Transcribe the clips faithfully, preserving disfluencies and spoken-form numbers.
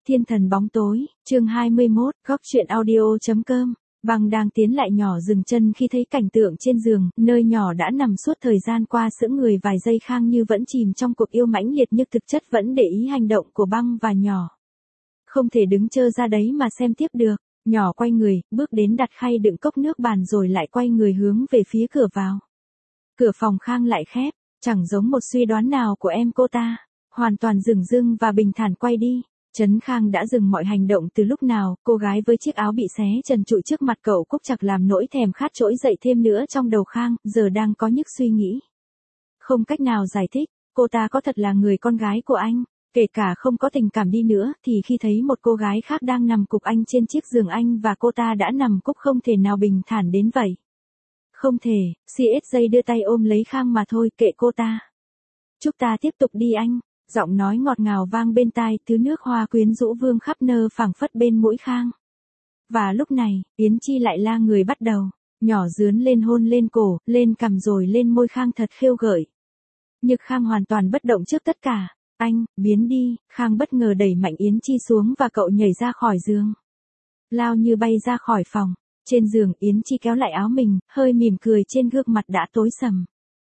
Thiên thần bóng tối, chương hai mươi mốt, góc truyện audio.com. Băng đang tiến lại nhỏ dừng chân khi thấy cảnh tượng trên giường, nơi nhỏ đã nằm suốt thời gian qua sững người vài giây. Khang Như vẫn chìm trong cuộc yêu mãnh liệt nhưng thực chất vẫn để ý hành động của Băng và nhỏ. Không thể đứng trơ ra đấy mà xem tiếp được. Nhỏ quay người, bước đến đặt khay đựng cốc nước bàn rồi lại quay người hướng về phía cửa vào. Cửa phòng Khang lại khép, chẳng giống một suy đoán nào của em cô ta. Hoàn toàn dửng dưng và bình thản quay đi. Trấn Khang đã dừng mọi hành động từ lúc nào, cô gái với chiếc áo bị xé trần trụi trước mặt cậu Cúc chặt làm nỗi thèm khát trỗi dậy thêm nữa trong đầu Khang, giờ đang có nhức suy nghĩ. Không cách nào giải thích, cô ta có thật là người con gái của anh, kể cả không có tình cảm đi nữa, thì khi thấy một cô gái khác đang nằm cục anh trên chiếc giường anh và cô ta đã nằm cúc không thể nào bình thản đến vậy. Không thể, xê ét giây đưa tay ôm lấy Khang mà thôi, kệ cô ta. Chúc ta tiếp tục đi anh. Giọng nói ngọt ngào vang bên tai, thứ nước hoa quyến rũ vương khắp nơ phảng phất bên mũi Khang. Và lúc này, Yến Chi lại la người bắt đầu, nhỏ dướn lên hôn lên cổ, lên cằm rồi lên môi Khang thật khêu gợi. Nhưng Khang hoàn toàn bất động trước tất cả. Anh, biến đi, Khang bất ngờ đẩy mạnh Yến Chi xuống và cậu nhảy ra khỏi giường. Lao như bay ra khỏi phòng, trên giường Yến Chi kéo lại áo mình, hơi mỉm cười trên gương mặt đã tối sầm.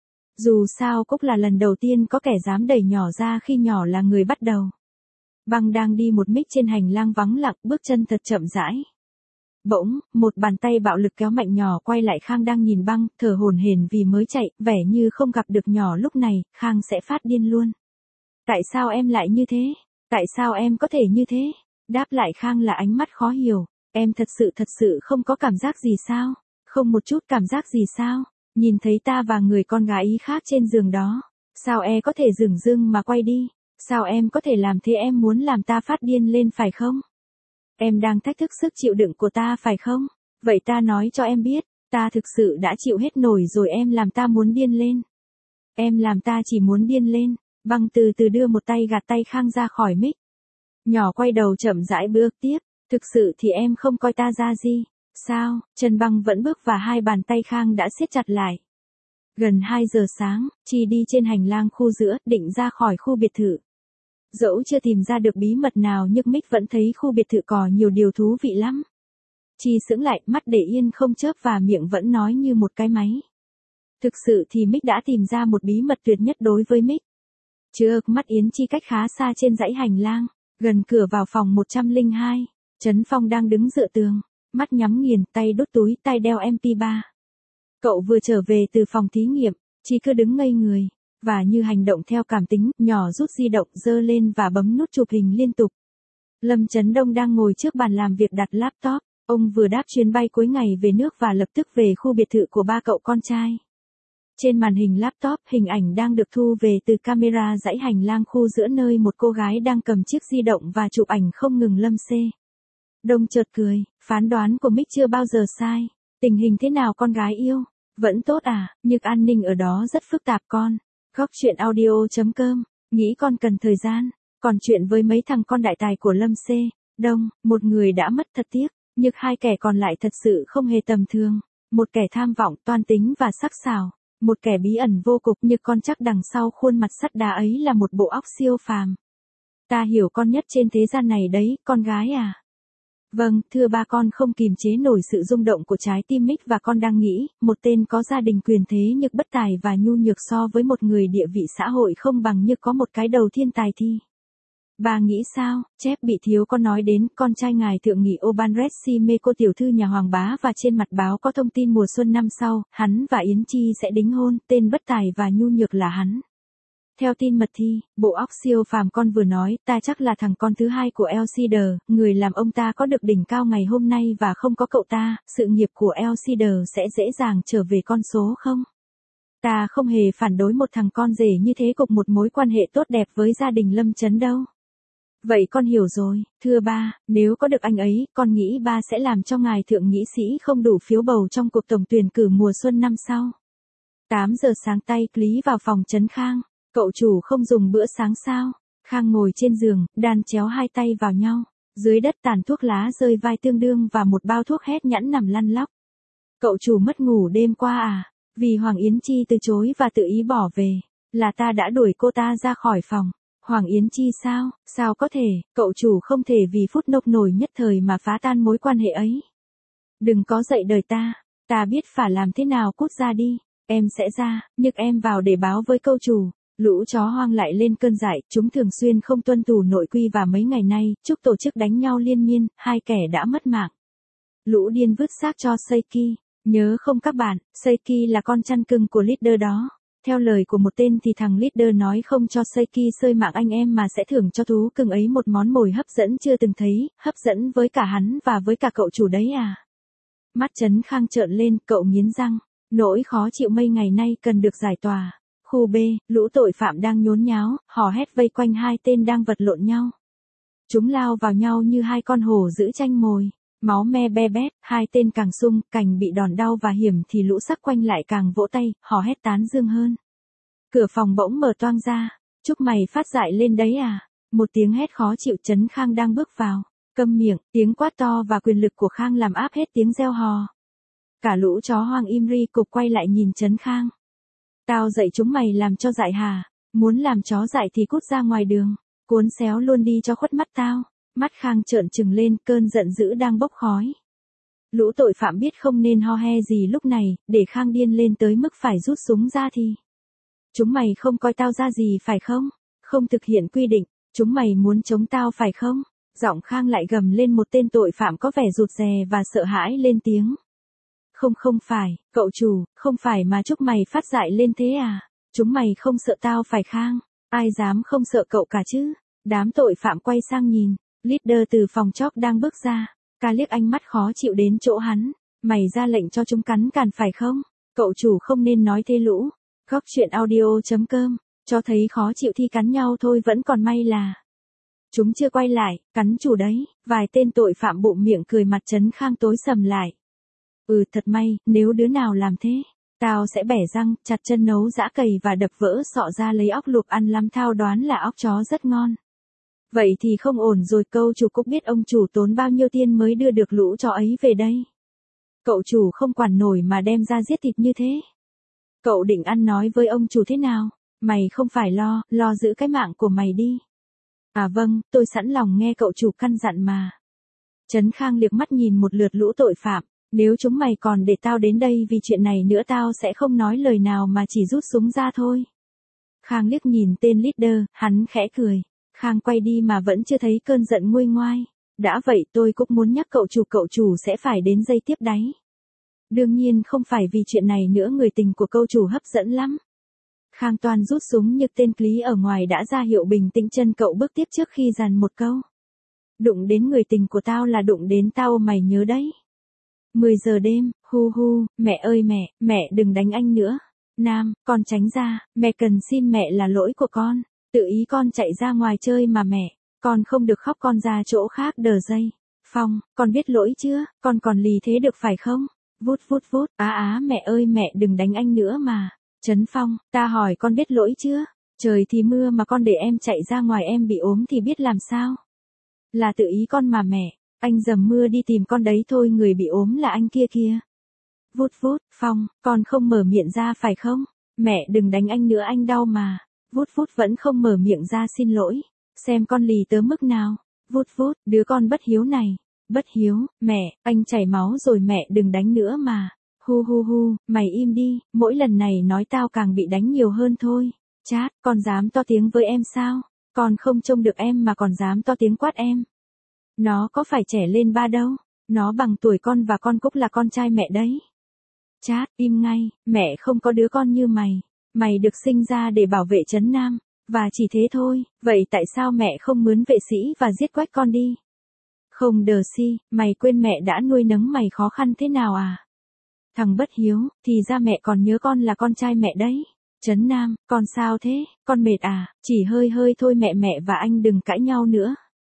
Dù sao Cúc là lần đầu tiên có kẻ dám đẩy nhỏ ra khi nhỏ là người bắt đầu. Băng đang đi một mình trên hành lang vắng lặng, bước chân thật chậm rãi. Bỗng, một bàn tay bạo lực kéo mạnh nhỏ quay lại Khang đang nhìn Băng, thở hổn hển vì mới chạy, vẻ như không gặp được nhỏ lúc này, Khang sẽ phát điên luôn. Tại sao em lại như thế? Tại sao em có thể như thế? Đáp lại Khang là ánh mắt khó hiểu. Em thật sự thật sự không có cảm giác gì sao? Không một chút cảm giác gì sao? Nhìn thấy ta và người con gái ý khác trên giường đó. Sao em có thể dửng dưng mà quay đi? Sao em có thể làm thế? Em muốn làm ta phát điên lên phải không? Em đang thách thức sức chịu đựng của ta phải không? Vậy ta nói cho em biết, ta thực sự đã chịu hết nổi rồi. Em làm ta muốn điên lên. Em làm ta chỉ muốn điên lên. Băng từ từ đưa một tay gạt tay Khang ra khỏi mic. Nhỏ quay đầu chậm rãi bước tiếp. Thực sự thì em không coi ta ra gì. Sao? Chân Băng vẫn bước và hai bàn tay Khang đã siết chặt lại. Gần hai giờ sáng, Chi đi trên hành lang khu giữa, định ra khỏi khu biệt thự. Dẫu chưa tìm ra được bí mật nào nhưng Mick vẫn thấy khu biệt thự có nhiều điều thú vị lắm. Chi sững lại, mắt để yên không chớp và miệng vẫn nói như một cái máy. Thực sự thì Mick đã tìm ra một bí mật tuyệt nhất đối với Mick. Chưa, mắt Yến Chi cách khá xa trên dãy hành lang, gần cửa vào phòng một trăm lẻ hai, Trấn Phong đang đứng dựa tường. Mắt nhắm nghiền, tay đút túi, tay đeo em pê ba. Cậu vừa trở về từ phòng thí nghiệm, Chi cứ đứng ngây người, và như hành động theo cảm tính, nhỏ rút di động giơ lên và bấm nút chụp hình liên tục. Lâm Chấn Đông đang ngồi trước bàn làm việc đặt laptop, ông vừa đáp chuyến bay cuối ngày về nước và lập tức về khu biệt thự của ba cậu con trai. Trên màn hình laptop, hình ảnh đang được thu về từ camera dãy hành lang khu giữa nơi một cô gái đang cầm chiếc di động và chụp ảnh không ngừng. Lâm C. Đông chợt cười, phán đoán của Mick chưa bao giờ sai. Tình hình thế nào con gái yêu? Vẫn tốt à, nhưng an ninh ở đó rất phức tạp con. Góc truyện audio.com, nghĩ con cần thời gian. Còn chuyện với mấy thằng con đại tài của Lâm C. Đông, một người đã mất thật tiếc, nhưng hai kẻ còn lại thật sự không hề tầm thường. Một kẻ tham vọng, toan tính và sắc sảo. Một kẻ bí ẩn vô cùng, nhưng con chắc đằng sau khuôn mặt sắt đá ấy là một bộ óc siêu phàm. Ta hiểu con nhất trên thế gian này đấy, con gái à. Vâng, thưa ba, con không kìm chế nổi sự rung động của trái tim Mick và con đang nghĩ, một tên có gia đình quyền thế nhưng bất tài và nhu nhược so với một người địa vị xã hội không bằng như có một cái đầu thiên tài thì. Bà nghĩ sao? Chép bị thiếu có nói đến con trai ngài thượng nghị Obanresi mê cô tiểu thư nhà Hoàng bá và trên mặt báo có thông tin mùa xuân năm sau, hắn và Yến Chi sẽ đính hôn, tên bất tài và nhu nhược là hắn. Theo tin mật thì, bộ óc siêu phàm con vừa nói, ta chắc là thằng con thứ hai của Elsider, người làm ông ta có được đỉnh cao ngày hôm nay và không có cậu ta, sự nghiệp của Elsider sẽ dễ dàng trở về con số không? Ta không hề phản đối một thằng con rể như thế cục một mối quan hệ tốt đẹp với gia đình Lâm Chấn đâu. Vậy con hiểu rồi, thưa ba, nếu có được anh ấy, con nghĩ ba sẽ làm cho ngài thượng nghị sĩ không đủ phiếu bầu trong cuộc tổng tuyển cử mùa xuân năm sau. tám giờ sáng tay, Lý vào phòng Trấn Khang. Cậu chủ không dùng bữa sáng sao? Khang ngồi trên giường, đan chéo hai tay vào nhau. Dưới đất tàn thuốc lá rơi vai tương đương và một bao thuốc hét nhẵn nằm lăn lóc. Cậu chủ mất ngủ đêm qua à? Vì Hoàng Yến Chi từ chối và tự ý bỏ về, là ta đã đuổi cô ta ra khỏi phòng. Hoàng Yến Chi sao, sao có thể, cậu chủ không thể vì phút nốc nổi nhất thời mà phá tan mối quan hệ ấy. Đừng có dạy đời ta, ta biết phải làm thế nào, cút ra đi, em sẽ ra, nhấc em vào để báo với cậu chủ. Lũ chó hoang lại lên cơn dại, chúng thường xuyên không tuân thủ nội quy và mấy ngày nay, Trúc tổ chức đánh nhau liên miên, hai kẻ đã mất mạng. Lũ điên vứt xác cho Seiki, nhớ không các bạn, Seiki là con chăn cưng của leader đó. Theo lời của một tên thì thằng leader nói không cho Seiki sơi mạng anh em mà sẽ thưởng cho thú cưng ấy một món mồi hấp dẫn chưa từng thấy, hấp dẫn với cả hắn và với cả cậu chủ đấy à. Mắt Trấn Khang trợn lên, cậu nghiến răng, nỗi khó chịu mấy ngày nay cần được giải tỏa. Khu B, lũ tội phạm đang nhốn nháo, hò hét vây quanh hai tên đang vật lộn nhau. Chúng lao vào nhau như hai con hổ giữ tranh mồi, máu me be bét, hai tên càng sung, cảnh bị đòn đau và hiểm thì lũ sắc quanh lại càng vỗ tay, hò hét tán dương hơn. Cửa phòng bỗng mở toang ra, chúc mày phát dại lên đấy à, một tiếng hét khó chịu. Trấn Khang đang bước vào, câm miệng, tiếng quát to và quyền lực của Khang làm áp hết tiếng reo hò. Cả lũ chó hoang im ri cục quay lại nhìn Trấn Khang. Tao dạy chúng mày làm cho dại hả, muốn làm chó dại thì cút ra ngoài đường, cuốn xéo luôn đi cho khuất mắt tao. Mắt Khang trợn trừng lên, cơn giận dữ đang bốc khói. Lũ tội phạm biết không nên ho he gì lúc này, để Khang điên lên tới mức phải rút súng ra thì. Chúng mày không coi tao ra gì phải không? Không thực hiện quy định, chúng mày muốn chống tao phải không? Giọng Khang lại gầm lên, một tên tội phạm có vẻ rụt rè và sợ hãi lên tiếng. Không không phải, cậu chủ, không phải mà chúc mày phát dại lên thế à? Chúng mày không sợ tao phải Khang? Ai dám không sợ cậu cả chứ? Đám tội phạm quay sang nhìn, leader từ phòng chóc đang bước ra, ca liếc ánh mắt khó chịu đến chỗ hắn. Mày ra lệnh cho chúng cắn càn phải không? Cậu chủ không nên nói thế lũ. Góc chuyện audio chấm com, cho thấy khó chịu thì cắn nhau thôi, vẫn còn may là chúng chưa quay lại, cắn chủ đấy. Vài tên tội phạm bụng miệng cười, mặt Trấn Khang tối sầm lại. Ừ thật may, nếu đứa nào làm thế, tao sẽ bẻ răng, chặt chân, nấu giã cầy và đập vỡ sọ ra lấy óc luộc ăn lắm, thao đoán là óc chó rất ngon. Vậy thì không ổn rồi, câu chủ Cúc biết ông chủ tốn bao nhiêu tiền mới đưa được lũ chó ấy về đây. Cậu chủ không quản nổi mà đem ra giết thịt như thế. Cậu định ăn nói với ông chủ thế nào? Mày không phải lo, lo giữ cái mạng của mày đi. À vâng, tôi sẵn lòng nghe cậu chủ căn dặn mà. Trấn Khang liếc mắt nhìn một lượt lũ tội phạm. Nếu chúng mày còn để tao đến đây vì chuyện này nữa, tao sẽ không nói lời nào mà chỉ rút súng ra thôi. Khang liếc nhìn tên leader, hắn khẽ cười. Khang quay đi mà vẫn chưa thấy cơn giận nguôi ngoai. Đã vậy tôi cũng muốn nhắc cậu chủ, cậu chủ sẽ phải đến dây tiếp đáy. Đương nhiên không phải vì chuyện này nữa, người tình của cậu chủ hấp dẫn lắm. Khang Toan rút súng nhưng tên Lý ở ngoài đã ra hiệu bình tĩnh, chân cậu bước tiếp trước khi dàn một câu. Đụng đến người tình của tao là đụng đến tao, mày nhớ đấy. mười giờ đêm, hu hu, mẹ ơi mẹ, mẹ đừng đánh anh nữa. Nam, con tránh ra, mẹ cần xin mẹ, là lỗi của con. Tự ý con chạy ra ngoài chơi mà mẹ, con không được khóc, con ra chỗ khác đờ dây. Phong, con biết lỗi chưa, con còn lì thế được phải không? Vút vút vút, á á mẹ ơi mẹ đừng đánh anh nữa mà. Trấn Phong, ta hỏi con biết lỗi chưa? Trời thì mưa mà con để em chạy ra ngoài, em bị ốm thì biết làm sao? Là tự ý con mà mẹ, anh dầm mưa đi tìm con đấy thôi, người bị ốm là anh kia kia. Vút vút, Phong, con không mở miệng ra phải không? Mẹ đừng đánh anh nữa, anh đau mà. Vút vút vẫn không mở miệng ra xin lỗi. Xem con lì tới mức nào. Vút vút, đứa con bất hiếu này. Bất hiếu, mẹ, anh chảy máu rồi, mẹ đừng đánh nữa mà. Hu hu hu, mày im đi, mỗi lần này nói tao càng bị đánh nhiều hơn thôi. Chát, con dám to tiếng với em sao? Con không trông được em mà còn dám to tiếng quát em. Nó có phải trẻ lên ba đâu. Nó bằng tuổi con và con Cúc là con trai mẹ đấy. Chát, im ngay, mẹ không có đứa con như mày. Mày được sinh ra để bảo vệ Trấn Nam, và chỉ thế thôi, vậy tại sao mẹ không mướn vệ sĩ và giết quách con đi? Không đờ si, mày quên mẹ đã nuôi nấng mày khó khăn thế nào à? Thằng bất hiếu, thì ra mẹ còn nhớ con là con trai mẹ đấy. Trấn Nam, con sao thế, con mệt à? Chỉ hơi hơi thôi mẹ, mẹ và anh đừng cãi nhau nữa.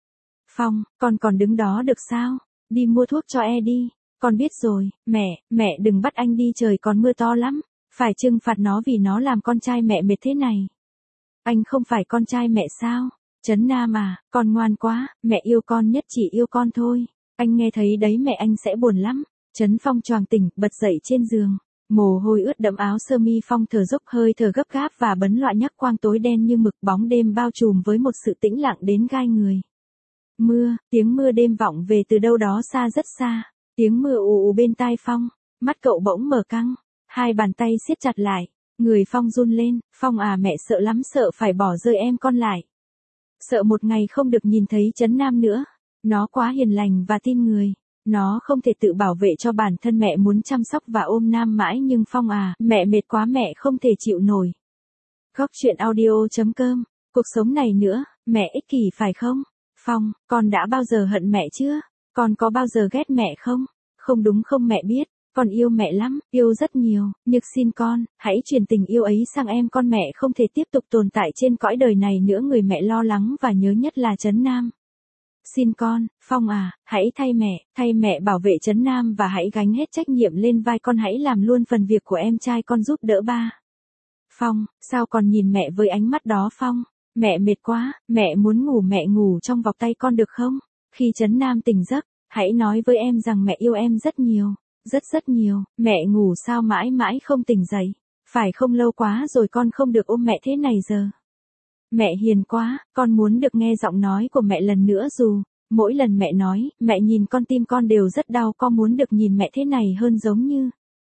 Phong, con còn đứng đó được sao? Đi mua thuốc cho e đi. Con biết rồi, mẹ, mẹ đừng bắt anh đi, trời còn mưa to lắm. Phải trừng phạt nó vì nó làm con trai mẹ mệt thế này. Anh không phải con trai mẹ sao? Trấn Nam à, con ngoan quá, mẹ yêu con nhất, chỉ yêu con thôi. Anh nghe thấy đấy mẹ, anh sẽ buồn lắm. Trấn Phong choàng tỉnh, bật dậy trên giường. Mồ hôi ướt đẫm áo sơ mi Phong thở dốc hơi thở gấp gáp và bấn loạn nhắc quang tối đen như mực bóng đêm bao trùm với một sự tĩnh lặng đến gai người. Mưa, tiếng mưa đêm vọng về từ đâu đó xa rất xa, tiếng mưa ù ù bên tai Phong, mắt cậu bỗng mở căng, hai bàn tay siết chặt lại, người Phong run lên, Phong à mẹ sợ lắm sợ phải bỏ rơi em con lại. Sợ một ngày không được nhìn thấy Trấn Nam nữa, nó quá hiền lành và tin người. Nó không thể tự bảo vệ cho bản thân mẹ muốn chăm sóc và ôm Nam mãi nhưng Phong à, mẹ mệt quá mẹ không thể chịu nổi. Góc chuyện audio chấm com, cuộc sống này nữa, mẹ ích kỷ phải không? Phong, con đã bao giờ hận mẹ chưa? Con có bao giờ ghét mẹ không? Không đúng không mẹ biết, con yêu mẹ lắm, yêu rất nhiều, nhưng xin con, hãy truyền tình yêu ấy sang em con mẹ không thể tiếp tục tồn tại trên cõi đời này nữa người mẹ lo lắng và nhớ nhất là Trấn Nam. Xin con, Phong à, hãy thay mẹ, thay mẹ bảo vệ Trấn Nam và hãy gánh hết trách nhiệm lên vai con hãy làm luôn phần việc của em trai con giúp đỡ ba. Phong, sao còn nhìn mẹ với ánh mắt đó Phong? Mẹ mệt quá, mẹ muốn ngủ mẹ ngủ trong vòng tay con được không? Khi Trấn Nam tỉnh giấc, hãy nói với em rằng mẹ yêu em rất nhiều, rất rất nhiều, mẹ ngủ sao mãi mãi không tỉnh dậy, phải không lâu quá rồi con không được ôm mẹ thế này giờ. Mẹ hiền quá, con muốn được nghe giọng nói của mẹ lần nữa dù, mỗi lần mẹ nói, mẹ nhìn con tim con đều rất đau con muốn được nhìn mẹ thế này hơn giống như.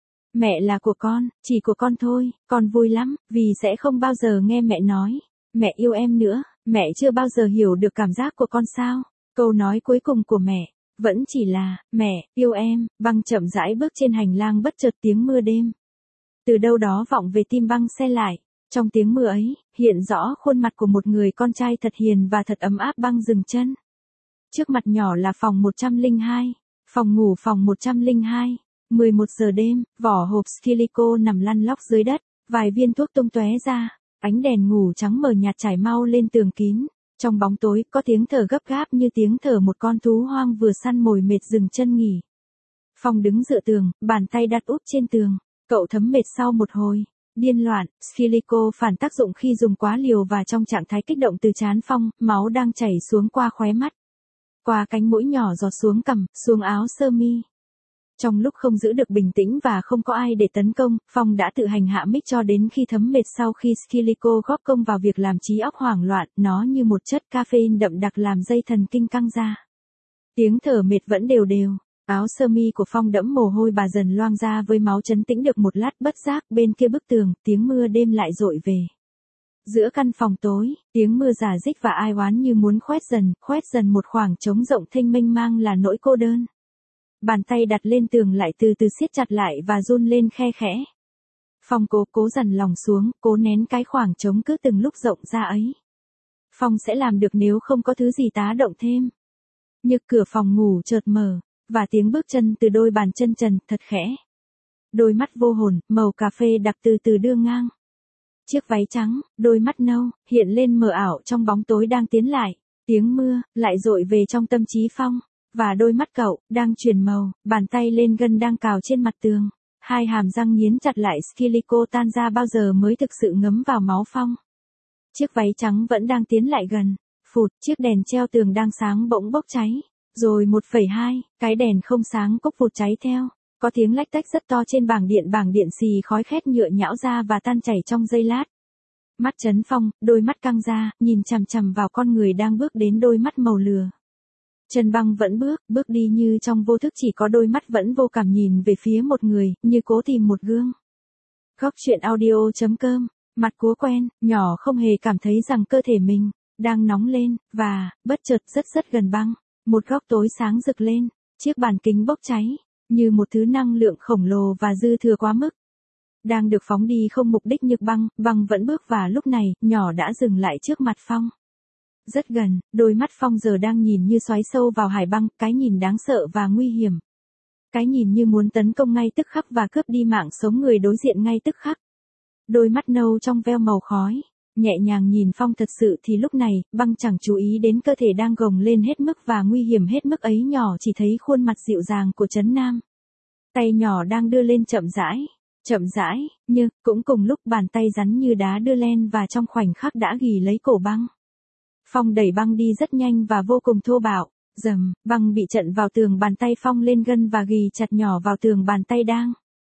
Mẹ là của con, chỉ của con thôi, con vui lắm, vì sẽ không bao giờ nghe mẹ nói, mẹ yêu em nữa, mẹ chưa bao giờ hiểu được cảm giác của con sao. Câu nói cuối cùng của mẹ, vẫn chỉ là, mẹ, yêu em, Băng chậm rãi bước trên hành lang bất chợt tiếng mưa đêm. Từ đâu đó vọng về tim Băng xe lại. Trong tiếng mưa ấy, hiện rõ khuôn mặt của một người con trai thật hiền và thật ấm áp Băng dừng chân. Trước mặt nhỏ là phòng một trăm lẻ hai, phòng ngủ phòng một trăm lẻ hai, mười một giờ đêm, vỏ hộp Skilico nằm lăn lóc dưới đất, vài viên thuốc tung tóe ra, ánh đèn ngủ trắng mờ nhạt trải mau lên tường kín. Trong bóng tối, có tiếng thở gấp gáp như tiếng thở một con thú hoang vừa săn mồi mệt dừng chân nghỉ. Phong đứng dựa tường, bàn tay đặt úp trên tường, cậu thấm mệt sau một hồi. Điên loạn, Skilico phản tác dụng khi dùng quá liều và trong trạng thái kích động từ trán Phong, máu đang chảy xuống qua khóe mắt. Qua cánh mũi nhỏ giọt xuống cằm, xuống áo sơ mi. Trong lúc không giữ được bình tĩnh và không có ai để tấn công, Phong đã tự hành hạ mic cho đến khi thấm mệt sau khi Skilico góp công vào việc làm trí óc hoảng loạn, nó như một chất caffeine đậm đặc làm dây thần kinh căng ra. Tiếng thở mệt vẫn đều đều. Áo sơ mi của Phong đẫm mồ hôi bà dần loang ra với máu trấn tĩnh được một lát bất giác bên kia bức tường, tiếng mưa đêm lại dội về. Giữa căn phòng tối, tiếng mưa rả rích và ai oán như muốn khoét dần, khoét dần một khoảng trống rộng thênh mênh mang là nỗi cô đơn. Bàn tay đặt lên tường lại từ từ siết chặt lại và run lên khe khẽ. Phong cố cố dằn lòng xuống, cố nén cái khoảng trống cứ từng lúc rộng ra ấy. Phong sẽ làm được nếu không có thứ gì tá động thêm. Như cửa phòng ngủ chợt mở. Và tiếng bước chân từ đôi bàn chân trần thật khẽ. Đôi mắt vô hồn, màu cà phê đặc từ từ đưa ngang. Chiếc váy trắng, đôi mắt nâu, hiện lên mờ ảo trong bóng tối đang tiến lại. Tiếng mưa, lại dội về trong tâm trí Phong. Và đôi mắt cậu, đang chuyển màu, bàn tay lên gân đang cào trên mặt tường. Hai hàm răng nghiến chặt lại Skilico tan ra bao giờ mới thực sự ngấm vào máu Phong. Chiếc váy trắng vẫn đang tiến lại gần. Phụt, chiếc đèn treo tường đang sáng bỗng bốc cháy. Rồi một phẩy hai, cái đèn không sáng cốc vụt cháy theo. Có tiếng lách tách rất to trên bảng điện bảng điện xì khói khét nhựa nhão ra và tan chảy trong giây lát. Mắt Trấn Phong, đôi mắt căng ra, nhìn chằm chằm vào con người đang bước đến đôi mắt màu lửa. Trần Băng vẫn bước, bước đi như trong vô thức chỉ có đôi mắt vẫn vô cảm nhìn về phía một người, như cố tìm một gương. Góc chuyện audio chấm com, mặt cố quen, nhỏ không hề cảm thấy rằng cơ thể mình đang nóng lên, và, bất chợt rất rất gần Băng. Một góc tối sáng rực lên, chiếc bàn kính bốc cháy, như một thứ năng lượng khổng lồ và dư thừa quá mức. Đang được phóng đi không mục đích Nhược Băng, Băng vẫn bước và lúc này, nhỏ đã dừng lại trước mặt Phong. Rất gần, đôi mắt Phong giờ đang nhìn như xoáy sâu vào hải băng, cái nhìn đáng sợ và nguy hiểm. Cái nhìn như muốn tấn công ngay tức khắc và cướp đi mạng sống người đối diện ngay tức khắc. Đôi mắt nâu trong veo màu khói. Nhẹ nhàng nhìn Phong thật sự thì lúc này, Băng chẳng chú ý đến cơ thể đang gồng lên hết mức và nguy hiểm hết mức ấy nhỏ chỉ thấy khuôn mặt dịu dàng của Trấn Nam. Tay nhỏ đang đưa lên chậm rãi, chậm rãi, nhưng, cũng cùng lúc bàn tay rắn như đá đưa lên và trong khoảnh khắc đã ghì lấy cổ Băng. Phong đẩy Băng đi rất nhanh và vô cùng thô bạo, dầm, Băng bị trận vào tường bàn tay Phong lên gân và ghì chặt nhỏ vào tường bàn tay đang.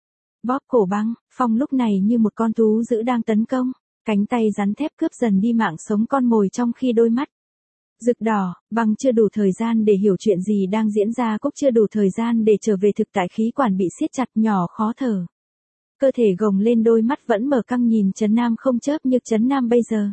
Bóp cổ băng, Phong lúc này như một con thú dữ đang tấn công, cánh tay rắn thép cướp dần đi mạng sống con mồi trong khi đôi mắt rực đỏ. Băng chưa đủ thời gian để hiểu chuyện gì đang diễn ra, Cúc chưa đủ thời gian để trở về thực tại, khí quản bị siết chặt, nhỏ khó thở. Cơ thể gồng lên, đôi mắt vẫn mở căng nhìn Trấn Nam không chớp như Trấn Nam bây giờ.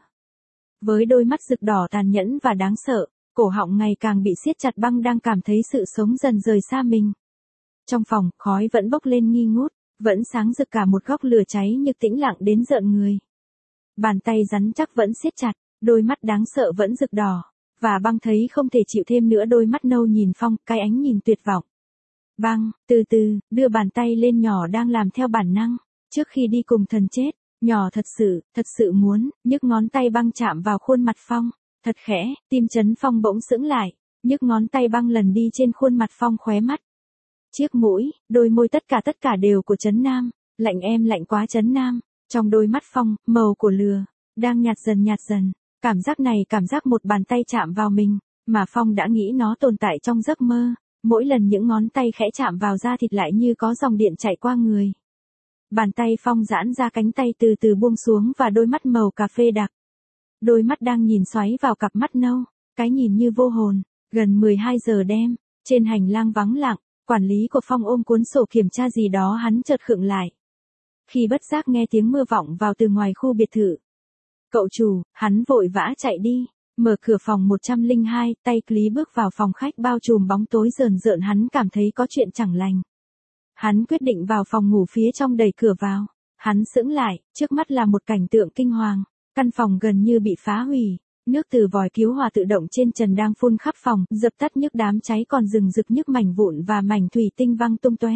Với đôi mắt rực đỏ tàn nhẫn và đáng sợ, cổ họng ngày càng bị siết chặt, Băng đang cảm thấy sự sống dần rời xa mình. Trong phòng, khói vẫn bốc lên nghi ngút, vẫn sáng rực cả một góc lửa cháy như tĩnh lặng đến rợn người. Bàn tay rắn chắc vẫn siết chặt, đôi mắt đáng sợ vẫn rực đỏ, và Băng thấy không thể chịu thêm nữa, đôi mắt nâu nhìn Phong, cái ánh nhìn tuyệt vọng. Băng, từ từ, đưa bàn tay lên, nhỏ đang làm theo bản năng, trước khi đi cùng thần chết, nhỏ thật sự, thật sự muốn, nhấc ngón tay Băng chạm vào khuôn mặt Phong, thật khẽ, tim Trấn Phong bỗng sững lại, nhấc ngón tay Băng lần đi trên khuôn mặt Phong, khóe mắt, chiếc mũi, đôi môi, tất cả tất cả đều của Trấn Nam, lạnh em lạnh quá Trấn Nam, trong đôi mắt Phong, màu của lửa, đang nhạt dần nhạt dần, cảm giác này, cảm giác một bàn tay chạm vào mình, mà Phong đã nghĩ nó tồn tại trong giấc mơ, mỗi lần những ngón tay khẽ chạm vào da thịt lại như có dòng điện chạy qua người. Bàn tay Phong giãn ra, cánh tay từ từ buông xuống và đôi mắt màu cà phê đặc. Đôi mắt đang nhìn xoáy vào cặp mắt nâu, cái nhìn như vô hồn, gần mười hai giờ đêm, trên hành lang vắng lặng. Quản lý của Phong ôm cuốn sổ kiểm tra gì đó, hắn chợt khựng lại. Khi bất giác nghe tiếng mưa vọng vào từ ngoài khu biệt thự. Cậu chủ, hắn vội vã chạy đi, mở cửa phòng một trăm lẻ hai, tay Lý bước vào phòng khách bao trùm bóng tối rờn rợn, hắn cảm thấy có chuyện chẳng lành. Hắn quyết định vào phòng ngủ phía trong, đẩy cửa vào. Hắn sững lại, trước mắt là một cảnh tượng kinh hoàng, căn phòng gần như bị phá hủy. Nước từ vòi cứu hỏa tự động trên trần đang phun khắp phòng, dập tắt nhức đám cháy còn rừng rực nhức mảnh vụn và mảnh thủy tinh văng tung tóe.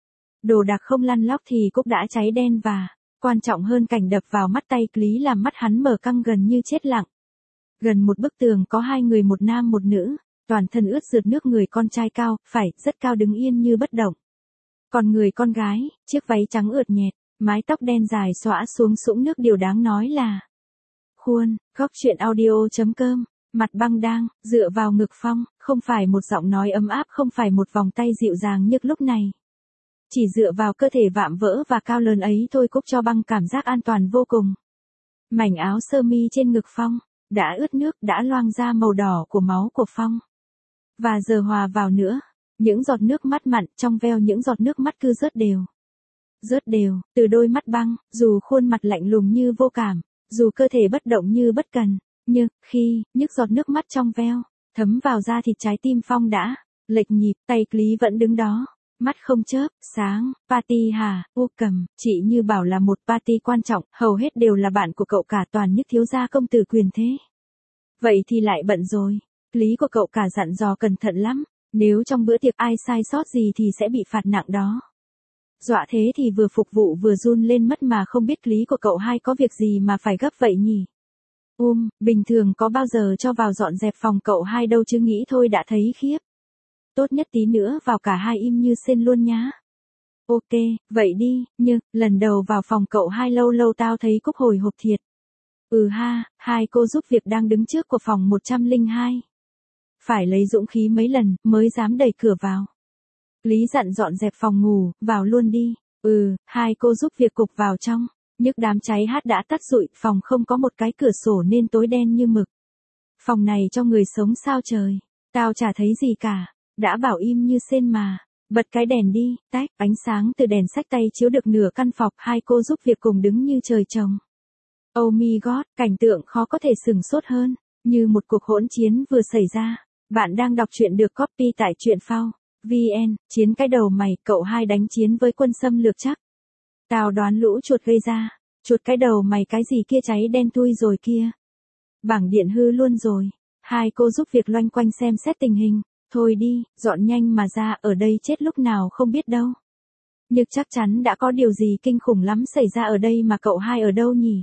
Đồ đạc không lăn lóc thì Cúc đã cháy đen, và quan trọng hơn, cảnh đập vào mắt tay Lý làm mắt hắn mở căng gần như chết lặng. Gần một bức tường có hai người, một nam một nữ, toàn thân ướt rượt nước, người con trai cao, phải, rất cao, đứng yên như bất động. Còn người con gái, chiếc váy trắng ướt nhẹp, mái tóc đen dài xõa xuống sũng nước, điều đáng nói là khuôn, góc chuyện audio.com, mặt Băng đang dựa vào ngực Phong, không phải một giọng nói ấm áp, không phải một vòng tay dịu dàng như lúc này. Chỉ dựa vào cơ thể vạm vỡ và cao lớn ấy thôi, Cúc cho Băng cảm giác an toàn vô cùng. Mảnh áo sơ mi trên ngực Phong đã ướt nước, đã loang ra màu đỏ của máu của Phong. Và giờ hòa vào nữa, những giọt nước mắt mặn, trong veo những giọt nước mắt cứ rớt đều. Rớt đều, từ đôi mắt Băng, dù khuôn mặt lạnh lùng như vô cảm, dù cơ thể bất động như bất cần, nhưng, khi, những giọt nước mắt trong veo, thấm vào da thịt, trái tim Phong đã lệch nhịp, tay Lý vẫn đứng đó, mắt không chớp, sáng, party hả, u cầm, chị như bảo là một party quan trọng, hầu hết đều là bạn của cậu cả, toàn nhất thiếu gia công tử quyền thế. Vậy thì lại bận rồi, Lý của cậu cả dặn dò cẩn thận lắm, nếu trong bữa tiệc ai sai sót gì thì sẽ bị phạt nặng đó. Dọa thế thì vừa phục vụ vừa run lên mất, mà không biết Lý của cậu hai có việc gì mà phải gấp vậy nhỉ? Um, bình thường có bao giờ cho vào dọn dẹp phòng cậu hai đâu chứ, nghĩ thôi đã thấy khiếp. Tốt nhất tí nữa vào cả hai im như sên luôn nhá. Ok, vậy đi, nhưng, lần đầu vào phòng cậu hai lâu lâu tao thấy Cúc hồi hộp thiệt. Ừ ha, hai cô giúp việc đang đứng trước của phòng một trăm lẻ hai. Phải lấy dũng khí mấy lần mới dám đẩy cửa vào. Lý dặn dọn dẹp phòng ngủ, vào luôn đi. Ừ, hai cô giúp việc cục vào trong. Nhức đám cháy hát đã tắt rụi, phòng không có một cái cửa sổ nên tối đen như mực. Phòng này cho người sống sao trời. Tao chả thấy gì cả. Đã bảo im như sên mà. Bật cái đèn đi, tách, ánh sáng từ đèn xách tay chiếu được nửa căn phòng, hai cô giúp việc cùng đứng như trời trồng. Oh my god, cảnh tượng khó có thể sừng sốt hơn, như một cuộc hỗn chiến vừa xảy ra. Bạn đang đọc truyện được copy tại truyện phao vê en, chiến cái đầu mày, cậu hai đánh chiến với quân xâm lược chắc. Tao đoán lũ chuột gây ra, chuột cái đầu mày cái gì kia cháy đen thui rồi kia. Bảng điện hư luôn rồi, hai cô giúp việc loanh quanh xem xét tình hình, thôi đi, dọn nhanh mà ra, ở đây chết lúc nào không biết đâu. Nhưng chắc chắn đã có điều gì kinh khủng lắm xảy ra ở đây mà cậu hai ở đâu nhỉ?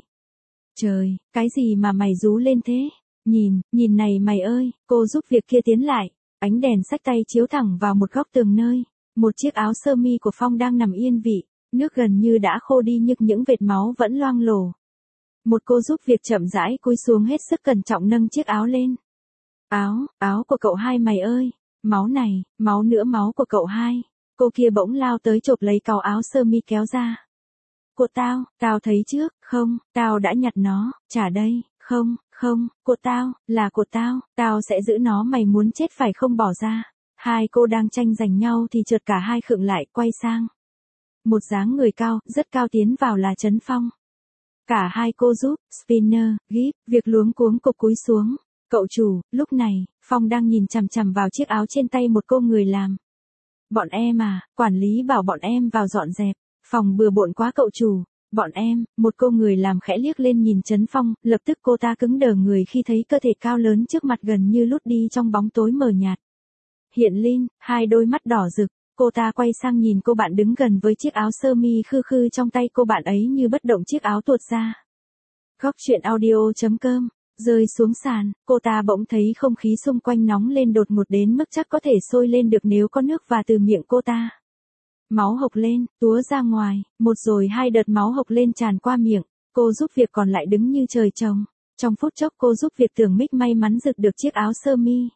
Trời, cái gì mà mày rú lên thế? Nhìn, nhìn này mày ơi, cô giúp việc kia tiến lại, ánh đèn xách tay chiếu thẳng vào một góc tường nơi, một chiếc áo sơ mi của Phong đang nằm yên vị, nước gần như đã khô đi nhưng những vệt máu vẫn loang lổ. Một cô giúp việc chậm rãi cúi xuống hết sức cẩn trọng nâng chiếc áo lên. Áo, áo của cậu hai mày ơi, máu này, máu nữa máu của cậu hai. Cô kia bỗng lao tới chộp lấy cào áo sơ mi kéo ra. Của tao, tao thấy trước, không, tao đã nhặt nó, trả đây, không, không, của tao, là của tao, tao sẽ giữ nó, mày muốn chết phải không, bỏ ra. Hai cô đang tranh giành nhau thì chợt cả hai khựng lại, quay sang. Một dáng người cao, rất cao tiến vào là Trấn Phong. Cả hai cô giúp, Spinner, Gibb, việc luống cuống cục cúi xuống. Cậu chủ, lúc này, Phong đang nhìn chằm chằm vào chiếc áo trên tay một cô người làm. Bọn em à, quản lý bảo bọn em vào dọn dẹp, phòng bừa bộn quá cậu chủ. Bọn em, một cô người làm khẽ liếc lên nhìn Trấn Phong, lập tức cô ta cứng đờ người khi thấy cơ thể cao lớn trước mặt gần như lút đi trong bóng tối mờ nhạt. Hiện lên, hai đôi mắt đỏ rực, cô ta quay sang nhìn cô bạn đứng gần với chiếc áo sơ mi khư khư trong tay cô bạn ấy như bất động, chiếc áo tuột ra. Góc truyện audio chấm com, rơi xuống sàn, cô ta bỗng thấy không khí xung quanh nóng lên đột ngột đến mức chắc có thể sôi lên được nếu có nước và từ miệng cô ta. Máu hộc lên, túa ra ngoài, một rồi hai đợt máu hộc lên tràn qua miệng, cô giúp việc còn lại đứng như trời trồng. Trong phút chốc cô giúp việc tưởng Mick may mắn rực được chiếc áo sơ mi.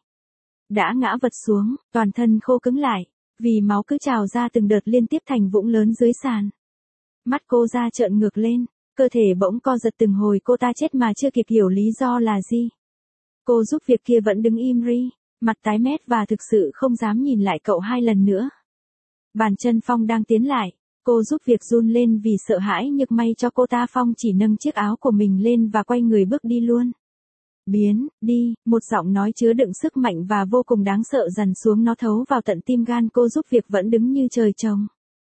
Đã ngã vật xuống, toàn thân khô cứng lại, vì máu cứ trào ra từng đợt liên tiếp thành vũng lớn dưới sàn. Mắt cô ra trợn ngược lên, cơ thể bỗng co giật từng hồi, cô ta chết mà chưa kịp hiểu lý do là gì. Cô giúp việc kia vẫn đứng im ri, mặt tái mét và thực sự không dám nhìn lại cậu hai lần nữa. Bàn chân Phong đang tiến lại, cô giúp việc run lên vì sợ hãi, nhưng may cho cô ta Phong chỉ nâng chiếc áo của mình lên và quay người bước đi luôn. Biến, đi, một giọng nói chứa đựng sức mạnh và vô cùng đáng sợ dằn xuống, nó thấu vào tận tim gan cô giúp việc vẫn đứng như trời trồng.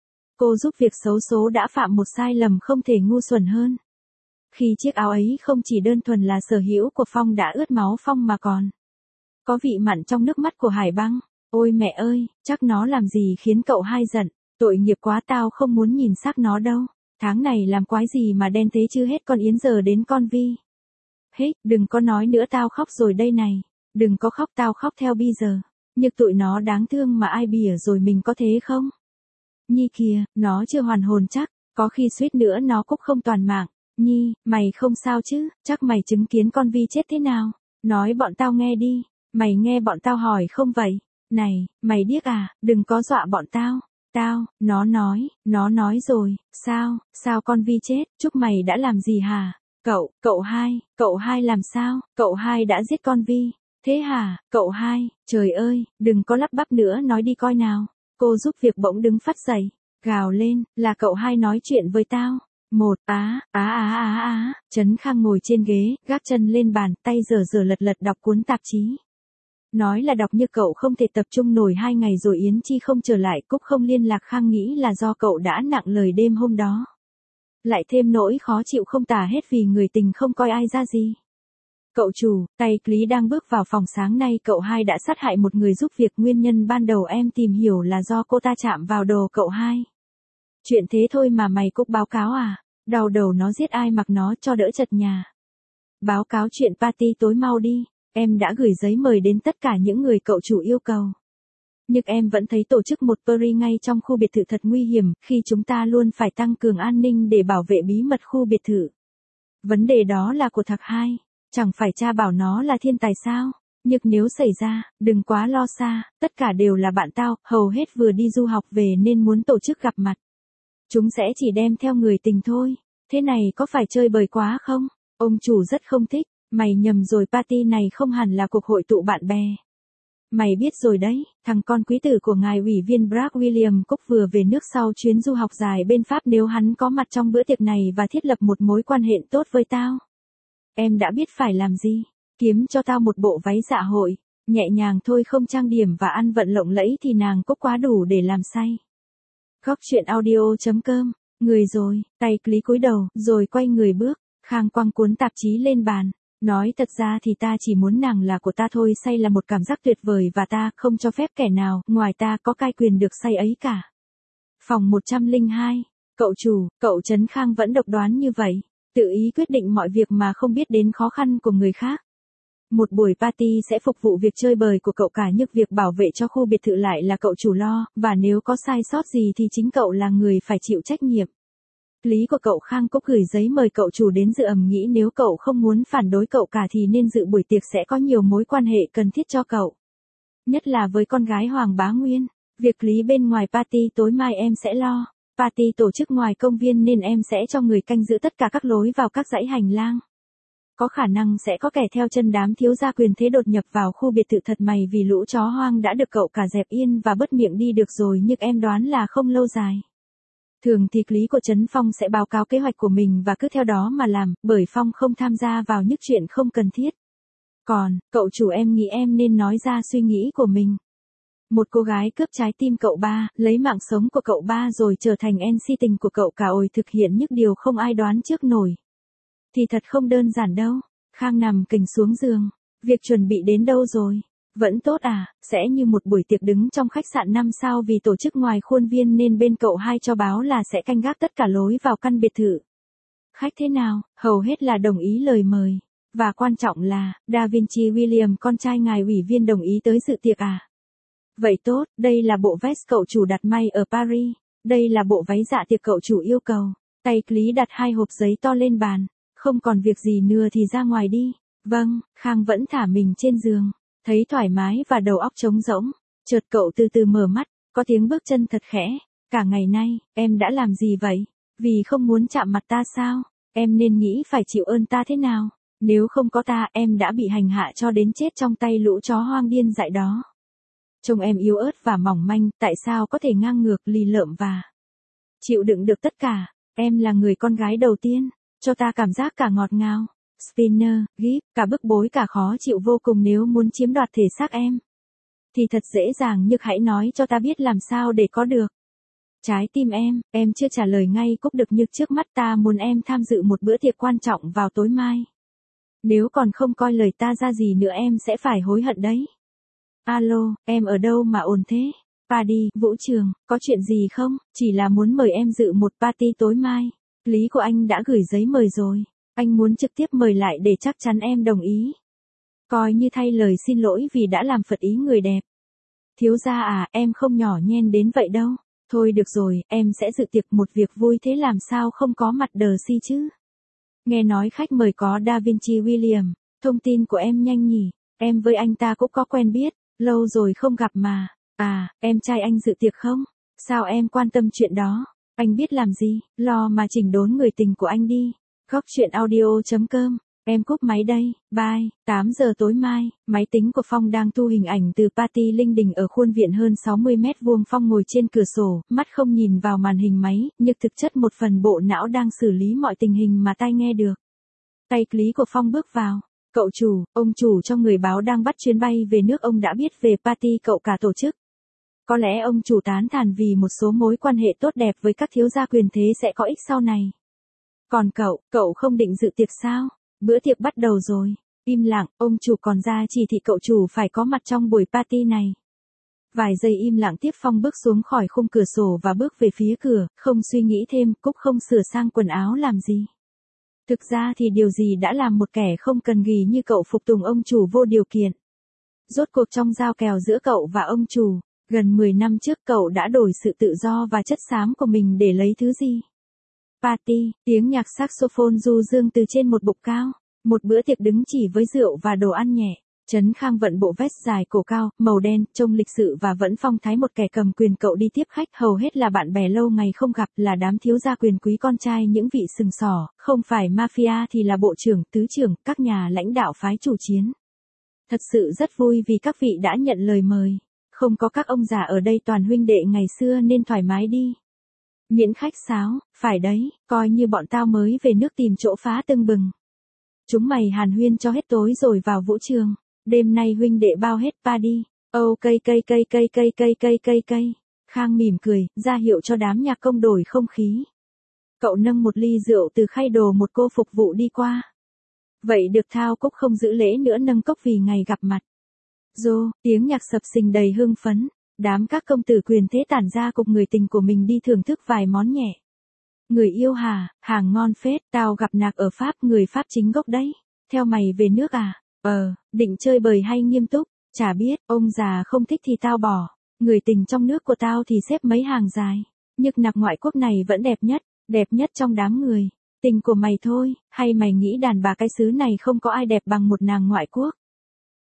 Cô giúp việc xấu số đã phạm một sai lầm không thể ngu xuẩn hơn. Khi chiếc áo ấy không chỉ đơn thuần là sở hữu của Phong đã ướt máu Phong mà còn có vị mặn trong nước mắt của Hải Băng. Ôi mẹ ơi, chắc nó làm gì khiến cậu hai giận, tội nghiệp quá, tao không muốn nhìn xác nó đâu. Tháng này làm quái gì mà đen thế chứ, hết con Yến giờ đến con Vi. Hết, đừng có nói nữa, tao khóc rồi đây này. Đừng có khóc, tao khóc theo bây giờ. Nhược tụi nó đáng thương mà ai bỉa rồi mình có thế không? Nhi kìa, nó chưa hoàn hồn chắc, có khi suýt nữa nó cũng không toàn mạng. Nhi, mày không sao chứ, chắc mày chứng kiến con Vi chết thế nào? Nói bọn tao nghe đi, mày nghe bọn tao hỏi không vậy? Này, mày điếc à, đừng có dọa bọn tao. Tao, nó nói, nó nói rồi, sao, sao con Vi chết, chúc mày đã làm gì hả? Cậu, cậu hai, cậu hai làm sao, cậu hai đã giết con Vi. Thế hả, cậu hai, trời ơi, đừng có lắp bắp nữa, nói đi coi nào. Cô giúp việc bỗng đứng phát dậy, gào lên, là cậu hai nói chuyện với tao. Một, á, á á á á, Trấn Khang ngồi trên ghế, gác chân lên bàn, tay giở giở lật lật đọc cuốn tạp chí. Nói là đọc như cậu không thể tập trung nổi, hai ngày rồi Yến Chi không trở lại, Cúc không liên lạc, Khang nghĩ là do cậu đã nặng lời đêm hôm đó. Lại thêm nỗi khó chịu không tả hết vì người tình không coi ai ra gì. Cậu chủ, tay Lý đang bước vào phòng, sáng nay cậu hai đã sát hại một người giúp việc, nguyên nhân ban đầu em tìm hiểu là do cô ta chạm vào đồ cậu hai. Chuyện thế thôi mà mày Cúc báo cáo à? Đau đầu, nó giết ai mặc nó cho đỡ chật nhà. Báo cáo chuyện party tối mau đi, em đã gửi giấy mời đến tất cả những người cậu chủ yêu cầu. Nhưng em vẫn thấy tổ chức một party ngay trong khu biệt thự thật nguy hiểm, khi chúng ta luôn phải tăng cường an ninh để bảo vệ bí mật khu biệt thự. Vấn đề đó là của thằng hai, chẳng phải cha bảo nó là thiên tài sao? Nhưng nếu xảy ra, đừng quá lo xa, tất cả đều là bạn tao, hầu hết vừa đi du học về nên muốn tổ chức gặp mặt. Chúng sẽ chỉ đem theo người tình thôi, thế này có phải chơi bời quá không? Ông chủ rất không thích, mày nhầm rồi, party này không hẳn là cuộc hội tụ bạn bè. Mày biết rồi đấy, thằng con quý tử của ngài ủy viên Bragg William Cook vừa về nước sau chuyến du học dài bên Pháp, nếu hắn có mặt trong bữa tiệc này và thiết lập một mối quan hệ tốt với tao. Em đã biết phải làm gì, kiếm cho tao một bộ váy dạ hội, nhẹ nhàng thôi, không trang điểm và ăn vận lộng lẫy thì nàng Cúc quá đủ để làm say. Góc truyện audio chấm com, người rồi, tay Lý cúi đầu, rồi quay người bước, Khang quăng cuốn tạp chí lên bàn. Nói thật ra thì ta chỉ muốn nàng là của ta thôi, say là một cảm giác tuyệt vời và ta không cho phép kẻ nào ngoài ta có cai quyền được say ấy cả. Phòng một trăm lẻ hai, cậu chủ, cậu Trấn Khang vẫn độc đoán như vậy, tự ý quyết định mọi việc mà không biết đến khó khăn của người khác. Một buổi party sẽ phục vụ việc chơi bời của cậu cả, nhưng việc bảo vệ cho khu biệt thự lại là cậu chủ lo, và nếu có sai sót gì thì chính cậu là người phải chịu trách nhiệm. Lý của cậu Khang Cúc gửi giấy mời cậu chủ đến dự, ầm nghĩ nếu cậu không muốn phản đối cậu cả thì nên dự buổi tiệc, sẽ có nhiều mối quan hệ cần thiết cho cậu. Nhất là với con gái Hoàng Bá Nguyên. Việc lý bên ngoài party tối mai em sẽ lo. Party tổ chức ngoài công viên nên em sẽ cho người canh giữ tất cả các lối vào các dãy hành lang. Có khả năng sẽ có kẻ theo chân đám thiếu gia quyền thế đột nhập vào khu biệt thự thật mày vì lũ chó hoang đã được cậu cả dẹp yên và bớt miệng đi được rồi, nhưng em đoán là không lâu dài. Thường thì lý của Trấn Phong sẽ báo cáo kế hoạch của mình và cứ theo đó mà làm, bởi Phong không tham gia vào những chuyện không cần thiết. Còn, cậu chủ em nghĩ em nên nói ra suy nghĩ của mình. Một cô gái cướp trái tim cậu ba, lấy mạng sống của cậu ba rồi trở thành en xê tình của cậu cả, ôi thực hiện những điều không ai đoán trước nổi. Thì thật không đơn giản đâu. Khang nằm kình xuống giường. Việc chuẩn bị đến đâu rồi? Vẫn tốt à, sẽ như một buổi tiệc đứng trong khách sạn năm sao vì tổ chức ngoài khuôn viên nên bên cậu hai cho báo là sẽ canh gác tất cả lối vào căn biệt thự. Khách thế nào? Hầu hết là đồng ý lời mời. Và quan trọng là, Da Vinci William con trai ngài ủy viên đồng ý tới dự tiệc à? Vậy tốt, đây là bộ vest cậu chủ đặt may ở Paris. Đây là bộ váy dạ tiệc cậu chủ yêu cầu. Tay Lý đặt hai hộp giấy to lên bàn. Không còn việc gì nữa thì ra ngoài đi. Vâng, Khang vẫn thả mình trên giường. Thấy thoải mái và đầu óc trống rỗng. Chợt cậu từ từ mở mắt, có tiếng bước chân thật khẽ. Cả ngày nay, em đã làm gì vậy? Vì không muốn chạm mặt ta sao? Em nên nghĩ phải chịu ơn ta thế nào? Nếu không có ta, em đã bị hành hạ cho đến chết trong tay lũ chó hoang điên dại đó. Trông em yếu ớt và mỏng manh, tại sao có thể ngang ngược lì lợm và chịu đựng được tất cả? Em là người con gái đầu tiên, cho ta cảm giác cả ngọt ngào. Spinner, Gibb, cả bức bối cả khó chịu vô cùng. Nếu muốn chiếm đoạt thể xác em, thì thật dễ dàng, nhưng hãy nói cho ta biết làm sao để có được trái tim em. Em chưa trả lời ngay Cúc được, nhưng trước mắt ta muốn em tham dự một bữa tiệc quan trọng vào tối mai. Nếu còn không coi lời ta ra gì nữa em sẽ phải hối hận đấy. Alo, em ở đâu mà ồn thế? Party, vũ trường, có chuyện gì không? Chỉ là muốn mời em dự một party tối mai. Lý của anh đã gửi giấy mời rồi. Anh muốn trực tiếp mời lại để chắc chắn em đồng ý. Coi như thay lời xin lỗi vì đã làm phật ý người đẹp. Thiếu gia à, em không nhỏ nhen đến vậy đâu. Thôi được rồi, em sẽ dự tiệc một việc vui thế làm sao không có mặt đờ si chứ. Nghe nói khách mời có Da Vinci William. Thông tin của em nhanh nhỉ. Em với anh ta cũng có quen biết. Lâu rồi không gặp mà. À, em trai anh dự tiệc không? Sao em quan tâm chuyện đó? Anh biết làm gì? Lo mà chỉnh đốn người tình của anh đi. Góc chuyện audio chấm com. Em cúp máy đây. Bye. tám giờ tối mai, máy tính của Phong đang thu hình ảnh từ party linh đình ở khuôn viện hơn sáu mươi mét vuông. Phong ngồi trên cửa sổ, mắt không nhìn vào màn hình máy, nhưng thực chất một phần bộ não đang xử lý mọi tình hình mà tai nghe được. Tay Lý của Phong bước vào. Cậu chủ, ông chủ cho người báo đang bắt chuyến bay về nước, ông đã biết về party cậu cả tổ chức. Có lẽ ông chủ tán thán vì một số mối quan hệ tốt đẹp với các thiếu gia quyền thế sẽ có ích sau này. Còn cậu, cậu không định dự tiệc sao? Bữa tiệc bắt đầu rồi. Im lặng, ông chủ còn ra chỉ thị cậu chủ phải có mặt trong buổi party này. Vài giây im lặng tiếp, Phong bước xuống khỏi khung cửa sổ và bước về phía cửa, không suy nghĩ thêm. Cúc không sửa sang quần áo làm gì? Thực ra thì điều gì đã làm một kẻ không cần ghì như cậu phục tùng ông chủ vô điều kiện. Rốt cuộc trong giao kèo giữa cậu và ông chủ, gần mười năm trước cậu đã đổi sự tự do và chất xám của mình để lấy thứ gì? Party, tiếng nhạc saxophone du dương từ trên một bục cao. Một bữa tiệc đứng chỉ với rượu và đồ ăn nhẹ. Trấn Khang vận bộ vest dài cổ cao, màu đen, trông lịch sự và vẫn phong thái một kẻ cầm quyền. Cậu đi tiếp khách, hầu hết là bạn bè lâu ngày không gặp, là đám thiếu gia quyền quý con trai những vị sừng sỏ, không phải mafia thì là bộ trưởng, tứ trưởng, các nhà lãnh đạo phái chủ chiến. Thật sự rất vui vì các vị đã nhận lời mời. Không có các ông già ở đây, toàn huynh đệ ngày xưa nên thoải mái đi. Miễn khách sáo, phải đấy, coi như bọn tao mới về nước tìm chỗ phá tưng bừng. Chúng mày hàn huyên cho hết tối rồi vào vũ trường. Đêm nay huynh đệ bao hết party. Âu cây cây cây cây cây cây cây cây cây. Khang mỉm cười, ra hiệu cho đám nhạc công đổi không khí. Cậu nâng một ly rượu từ khay đồ một cô phục vụ đi qua. Vậy được thao. Cúc không giữ lễ nữa, nâng cốc vì ngày gặp mặt. Dô, tiếng nhạc sập sình đầy hưng phấn. Đám các công tử quyền thế tản ra cùng người tình của mình đi thưởng thức vài món nhẹ. Người yêu hà, hàng ngon phết, tao gặp nạc ở Pháp, người Pháp chính gốc đấy. Theo mày về nước à? Ờ, định chơi bời hay nghiêm túc? Chả biết, ông già không thích thì tao bỏ. Người tình trong nước của tao thì xếp mấy hàng dài. Nhưng nạc ngoại quốc này vẫn đẹp nhất, đẹp nhất trong đám người. Tình của mày thôi, hay mày nghĩ đàn bà cái xứ này không có ai đẹp bằng một nàng ngoại quốc?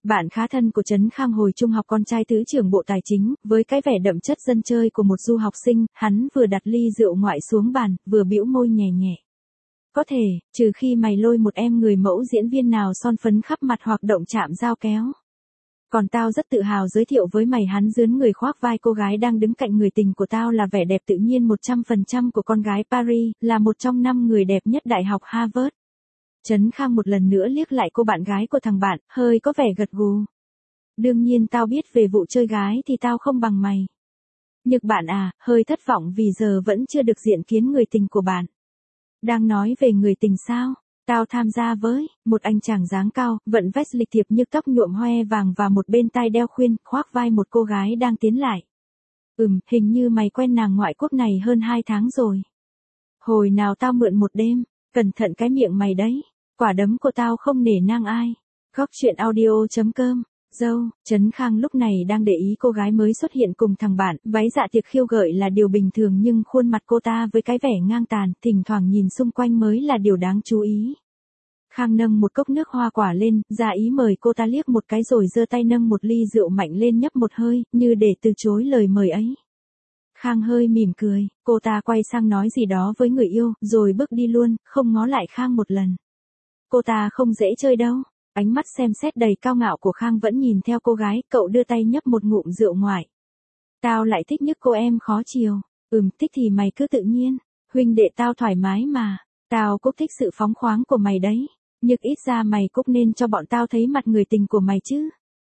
Bạn khá thân của Trấn Khang hồi trung học con trai thứ trưởng Bộ Tài chính, với cái vẻ đậm chất dân chơi của một du học sinh, hắn vừa đặt ly rượu ngoại xuống bàn, vừa bĩu môi nhẹ nhẹ. Có thể, trừ khi mày lôi một em người mẫu diễn viên nào son phấn khắp mặt hoặc động chạm dao kéo. Còn tao rất tự hào giới thiệu với mày, hắn dướn người khoác vai cô gái đang đứng cạnh người tình của tao, là vẻ đẹp tự nhiên một trăm phần trăm của con gái Paris, là một trong năm người đẹp nhất Đại học Harvard. Trấn Khang một lần nữa liếc lại cô bạn gái của thằng bạn, hơi có vẻ gật gù. Đương nhiên tao biết về vụ chơi gái thì tao không bằng mày. Nhược bạn à, hơi thất vọng vì giờ vẫn chưa được diện kiến người tình của bạn. Đang nói về người tình sao? Tao tham gia với, một anh chàng dáng cao, vận vest lịch thiệp như tóc nhuộm hoe vàng và một bên tai đeo khuyên, khoác vai một cô gái đang tiến lại. Ừm, hình như mày quen nàng ngoại quốc này hơn hai tháng rồi. Hồi nào tao mượn một đêm, cẩn thận cái miệng mày đấy, quả đấm của tao không nể nang ai. Góc chuyện audio chấm com. Dâu, Trấn Khang lúc này đang để ý cô gái mới xuất hiện cùng thằng bạn, váy dạ tiệc khiêu gợi là điều bình thường nhưng khuôn mặt cô ta với cái vẻ ngang tàn, thỉnh thoảng nhìn xung quanh mới là điều đáng chú ý. Khang nâng một cốc nước hoa quả lên, ra ý mời cô ta liếc một cái rồi giơ tay nâng một ly rượu mạnh lên nhấp một hơi, như để từ chối lời mời ấy. Khang hơi mỉm cười, cô ta quay sang nói gì đó với người yêu, rồi bước đi luôn, không ngó lại Khang một lần. Cô ta không dễ chơi đâu. Ánh mắt xem xét đầy cao ngạo của Khang vẫn nhìn theo cô gái, cậu đưa tay nhấp một ngụm rượu ngoại. Tao lại thích nhất cô em khó chiều. Ừm, thích thì mày cứ tự nhiên. Huynh đệ tao thoải mái mà. Tao cũng thích sự phóng khoáng của mày đấy. Nhưng ít ra mày cũng nên cho bọn tao thấy mặt người tình của mày chứ.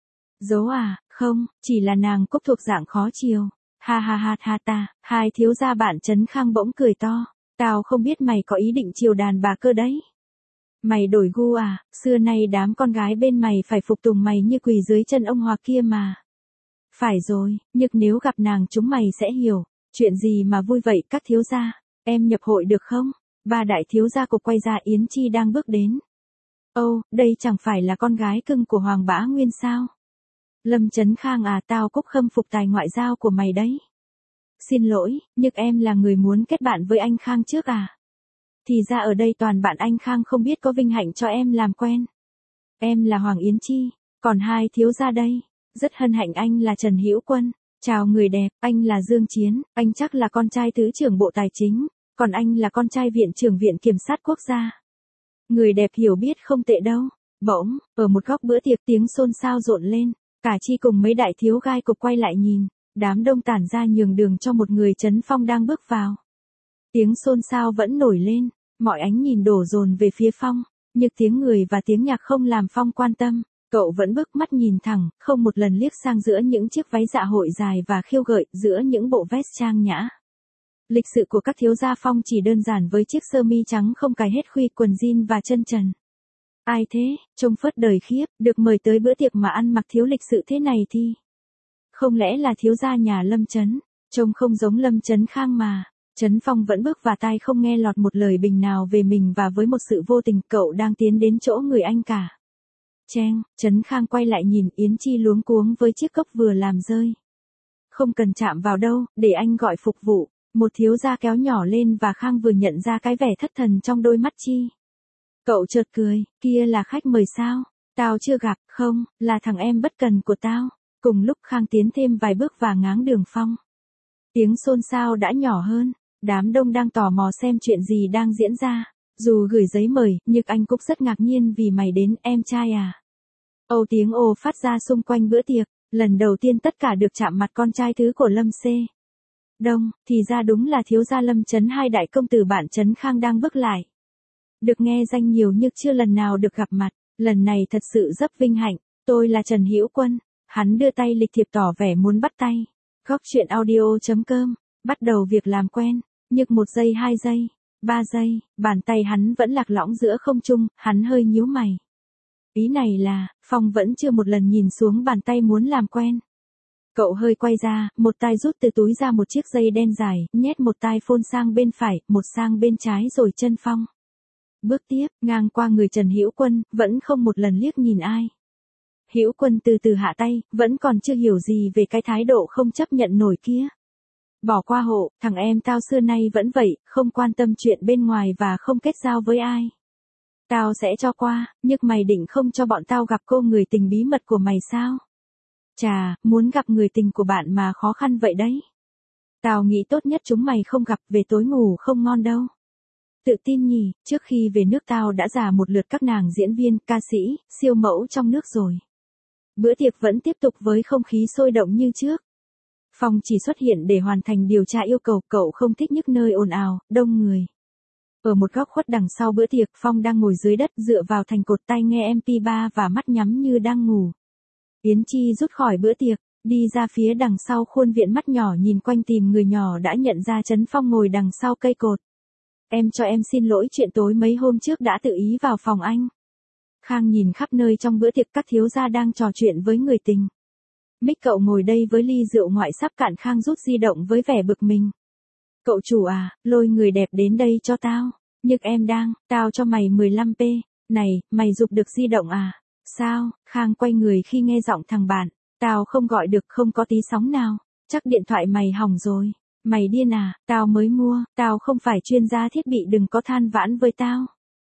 Dố à, không, chỉ là nàng Cúc thuộc dạng khó chiều. Ha ha ha ha ta, hai thiếu gia bạn Trấn Khang bỗng cười to. Tao không biết mày có ý định chiều đàn bà cơ đấy. Mày đổi gu à, xưa nay đám con gái bên mày phải phục tùng mày như quỳ dưới chân ông Hòa kia mà. Phải rồi, nhưng nếu gặp nàng chúng mày sẽ hiểu. Chuyện gì mà vui vậy các thiếu gia, em nhập hội được không? Ba đại thiếu gia cục quay ra, Yến Chi đang bước đến. Âu, đây chẳng phải là con gái cưng của Hoàng Bá Nguyên sao? Lâm Trấn Khang à, tao cũng khâm phục tài ngoại giao của mày đấy. Xin lỗi, nhưng em là người muốn kết bạn với anh Khang trước à? Thì ra ở đây toàn bạn anh Khang, không biết có vinh hạnh cho em làm quen. Em là Hoàng Yến Chi, còn hai thiếu gia đây. Rất hân hạnh, anh là Trần Hữu Quân. Chào người đẹp, anh là Dương Chiến, anh chắc là con trai Thứ trưởng Bộ Tài chính, còn anh là con trai Viện trưởng Viện Kiểm sát Quốc gia. Người đẹp hiểu biết không tệ đâu. Bỗng, ở một góc bữa tiệc tiếng xôn xao rộn lên, cả Chi cùng mấy đại thiếu gai cục quay lại nhìn, đám đông tản ra nhường đường cho một người Trấn Phong đang bước vào. Tiếng xôn xao vẫn nổi lên, mọi ánh nhìn đổ dồn về phía Phong, nhưng tiếng người và tiếng nhạc không làm Phong quan tâm, cậu vẫn bước mắt nhìn thẳng, không một lần liếc sang giữa những chiếc váy dạ hội dài và khiêu gợi, giữa những bộ vest trang nhã. Lịch sự của các thiếu gia Phong chỉ đơn giản với chiếc sơ mi trắng không cài hết khuy, quần jean và chân trần. Ai thế, trông phớt đời khiếp, được mời tới bữa tiệc mà ăn mặc thiếu lịch sự thế này thì... Không lẽ là thiếu gia nhà Lâm Trấn, trông không giống Lâm Trấn Khang mà. Trấn Phong vẫn bước và tai không nghe lọt một lời bình nào về mình, và với một sự vô tình cậu đang tiến đến chỗ người anh cả. Cheng, Trấn Khang quay lại nhìn, Yến Chi luống cuống với chiếc cốc vừa làm rơi. Không cần chạm vào đâu, để anh gọi phục vụ. Một thiếu gia kéo nhỏ lên và Khang vừa nhận ra cái vẻ thất thần trong đôi mắt Chi. Cậu chợt cười, kia là khách mời sao? Tao chưa gặp, không, là thằng em bất cần của tao. Cùng lúc Khang tiến thêm vài bước và ngáng đường Phong. Tiếng xôn xao đã nhỏ hơn, đám đông đang tò mò xem chuyện gì đang diễn ra. Dù gửi giấy mời, nhưng anh cũng rất ngạc nhiên vì mày đến, em trai à. Âu tiếng ồ phát ra xung quanh bữa tiệc, lần đầu tiên tất cả được chạm mặt con trai thứ của Lâm C. Đông, thì ra đúng là thiếu gia Lâm Trấn, hai đại công tử bạn Trấn Khang đang bước lại. Được nghe danh nhiều nhưng chưa lần nào được gặp mặt, lần này thật sự rất vinh hạnh. Tôi là Trần Hữu Quân. Hắn đưa tay lịch thiệp tỏ vẻ muốn bắt tay. Góc chuyện audio chấm com, bắt đầu việc làm quen, nhưng một giây, hai giây, ba giây, bàn tay hắn vẫn lạc lõng giữa không trung, hắn hơi nhíu mày. Ý này là, Phong vẫn chưa một lần nhìn xuống bàn tay muốn làm quen. Cậu hơi quay ra, một tay rút từ túi ra một chiếc dây đen dài, nhét một tai phone sang bên phải, một sang bên trái rồi chân Phong. Bước tiếp, ngang qua người Trần Hữu Quân, vẫn không một lần liếc nhìn ai. Hữu Quân từ từ hạ tay, vẫn còn chưa hiểu gì về cái thái độ không chấp nhận nổi kia. Bỏ qua hộ, thằng em tao xưa nay vẫn vậy, không quan tâm chuyện bên ngoài và không kết giao với ai. Tao sẽ cho qua, nhưng mày định không cho bọn tao gặp cô người tình bí mật của mày sao? Chà, muốn gặp người tình của bạn mà khó khăn vậy đấy. Tao nghĩ tốt nhất chúng mày không gặp, về tối ngủ không ngon đâu. Tự tin nhỉ, trước khi về nước tao đã giả một lượt các nàng diễn viên, ca sĩ, siêu mẫu trong nước rồi. Bữa tiệc vẫn tiếp tục với không khí sôi động như trước. Phong chỉ xuất hiện để hoàn thành điều tra yêu cầu, cậu không thích những nơi ồn ào, đông người. Ở một góc khuất đằng sau bữa tiệc, Phong đang ngồi dưới đất dựa vào thành cột, tai nghe em pê ba và mắt nhắm như đang ngủ. Yến Chi rút khỏi bữa tiệc, đi ra phía đằng sau khuôn viện, mắt nhỏ nhìn quanh tìm người nhỏ đã nhận ra Trấn Phong ngồi đằng sau cây cột. Em cho em xin lỗi chuyện tối mấy hôm trước đã tự ý vào phòng anh. Khang nhìn khắp nơi trong bữa tiệc, các thiếu gia đang trò chuyện với người tình. Mích cậu ngồi đây với ly rượu ngoại sắp cạn. Khang rút di động với vẻ bực mình. Cậu chủ à, lôi người đẹp đến đây cho tao. Nhưng em đang, tao cho mày mười lăm p. Này, mày giục được di động à? Sao? Khang quay người khi nghe giọng thằng bạn. Tao không gọi được, không có tí sóng nào. Chắc điện thoại mày hỏng rồi. Mày điên à, tao mới mua, tao không phải chuyên gia thiết bị, đừng có than vãn với tao.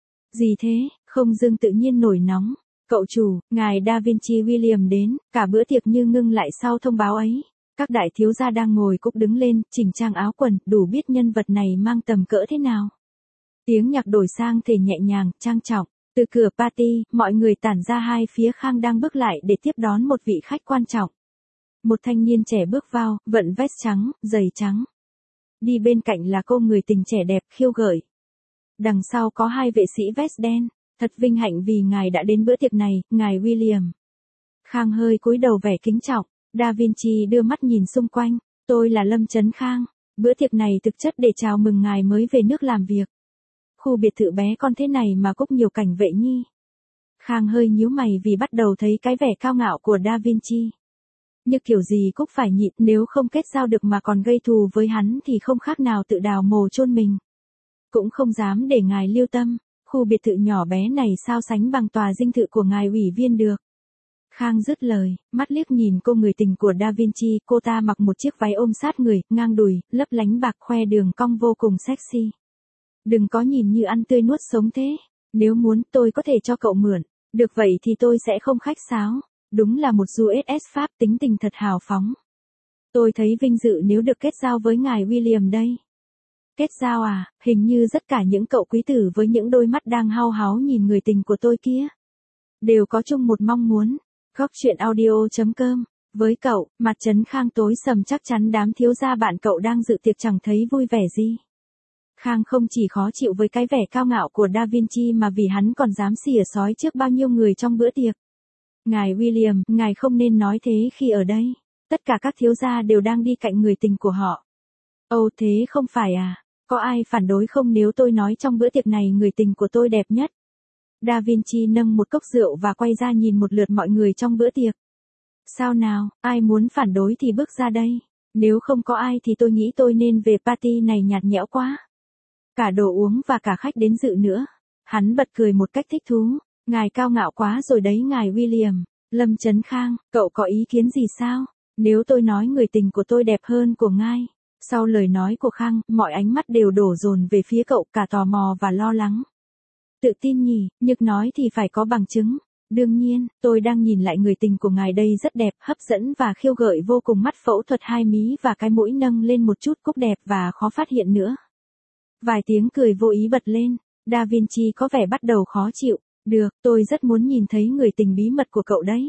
Gì thế? Không dưng tự nhiên nổi nóng. Cậu chủ, ngài Da Vinci William đến, cả bữa tiệc như ngưng lại sau thông báo ấy. Các đại thiếu gia đang ngồi cũng đứng lên, chỉnh trang áo quần, đủ biết nhân vật này mang tầm cỡ thế nào. Tiếng nhạc đổi sang thể nhẹ nhàng, trang trọng. Từ cửa party, mọi người tản ra hai phía. Khang đang bước lại để tiếp đón một vị khách quan trọng. Một thanh niên trẻ bước vào, vận vest trắng, giày trắng. Đi bên cạnh là cô người tình trẻ đẹp, khiêu gợi. Đằng sau có hai vệ sĩ vest đen. Thật vinh hạnh vì ngài đã đến bữa tiệc này, ngài William. Khang hơi cúi đầu vẻ kính trọng. Da Vinci đưa mắt nhìn xung quanh. Tôi là Lâm Trấn Khang. Bữa tiệc này thực chất để chào mừng ngài mới về nước làm việc. Khu biệt thự bé con thế này mà cũng nhiều cảnh vệ nhi. Khang hơi nhíu mày vì bắt đầu thấy cái vẻ cao ngạo của Da Vinci. Nhưng kiểu gì cũng phải nhịn, nếu không kết giao được mà còn gây thù với hắn thì không khác nào tự đào mồ chôn mình. Cũng không dám để ngài lưu tâm, khu biệt thự nhỏ bé này sao sánh bằng tòa dinh thự của ngài ủy viên được. Khang dứt lời, mắt liếc nhìn cô người tình của Da Vinci, cô ta mặc một chiếc váy ôm sát người, ngang đùi, lấp lánh bạc, khoe đường cong vô cùng sexy. Đừng có nhìn như ăn tươi nuốt sống thế, nếu muốn tôi có thể cho cậu mượn, được vậy thì tôi sẽ không khách sáo. Đúng là một du ét ét Pháp, tính tình thật hào phóng. Tôi thấy vinh dự nếu được kết giao với ngài William đây. Kết giao à, hình như tất cả những cậu quý tử với những đôi mắt đang hao háo nhìn người tình của tôi kia đều có chung một mong muốn. Góc truyện audio chấm com. Với cậu, mặt Trấn Khang tối sầm, chắc chắn đám thiếu gia bạn cậu đang dự tiệc chẳng thấy vui vẻ gì. Khang không chỉ khó chịu với cái vẻ cao ngạo của Da Vinci mà vì hắn còn dám xỉa xói trước bao nhiêu người trong bữa tiệc. Ngài William, ngài không nên nói thế khi ở đây. Tất cả các thiếu gia đều đang đi cạnh người tình của họ. Ồ thế không phải à? Có ai phản đối không nếu tôi nói trong bữa tiệc này người tình của tôi đẹp nhất? Da Vinci nâng một cốc rượu và quay ra nhìn một lượt mọi người trong bữa tiệc. Sao nào, ai muốn phản đối thì bước ra đây. Nếu không có ai thì tôi nghĩ tôi nên về, party này nhạt nhẽo quá. Cả đồ uống và cả khách đến dự nữa. Hắn bật cười một cách thích thú. Ngài cao ngạo quá rồi đấy ngài William. Lâm Trấn Khang, cậu có ý kiến gì sao? Nếu tôi nói người tình của tôi đẹp hơn của ngài. Sau lời nói của Khang, mọi ánh mắt đều đổ dồn về phía cậu, cả tò mò và lo lắng. Tự tin nhỉ, nhưng nói thì phải có bằng chứng. Đương nhiên, tôi đang nhìn lại người tình của ngài đây, rất đẹp, hấp dẫn và khiêu gợi vô cùng, mắt phẫu thuật hai mí và cái mũi nâng lên một chút, cúc đẹp và khó phát hiện nữa. Vài tiếng cười vô ý bật lên, Da Vinci có vẻ bắt đầu khó chịu. Được, tôi rất muốn nhìn thấy người tình bí mật của cậu đấy.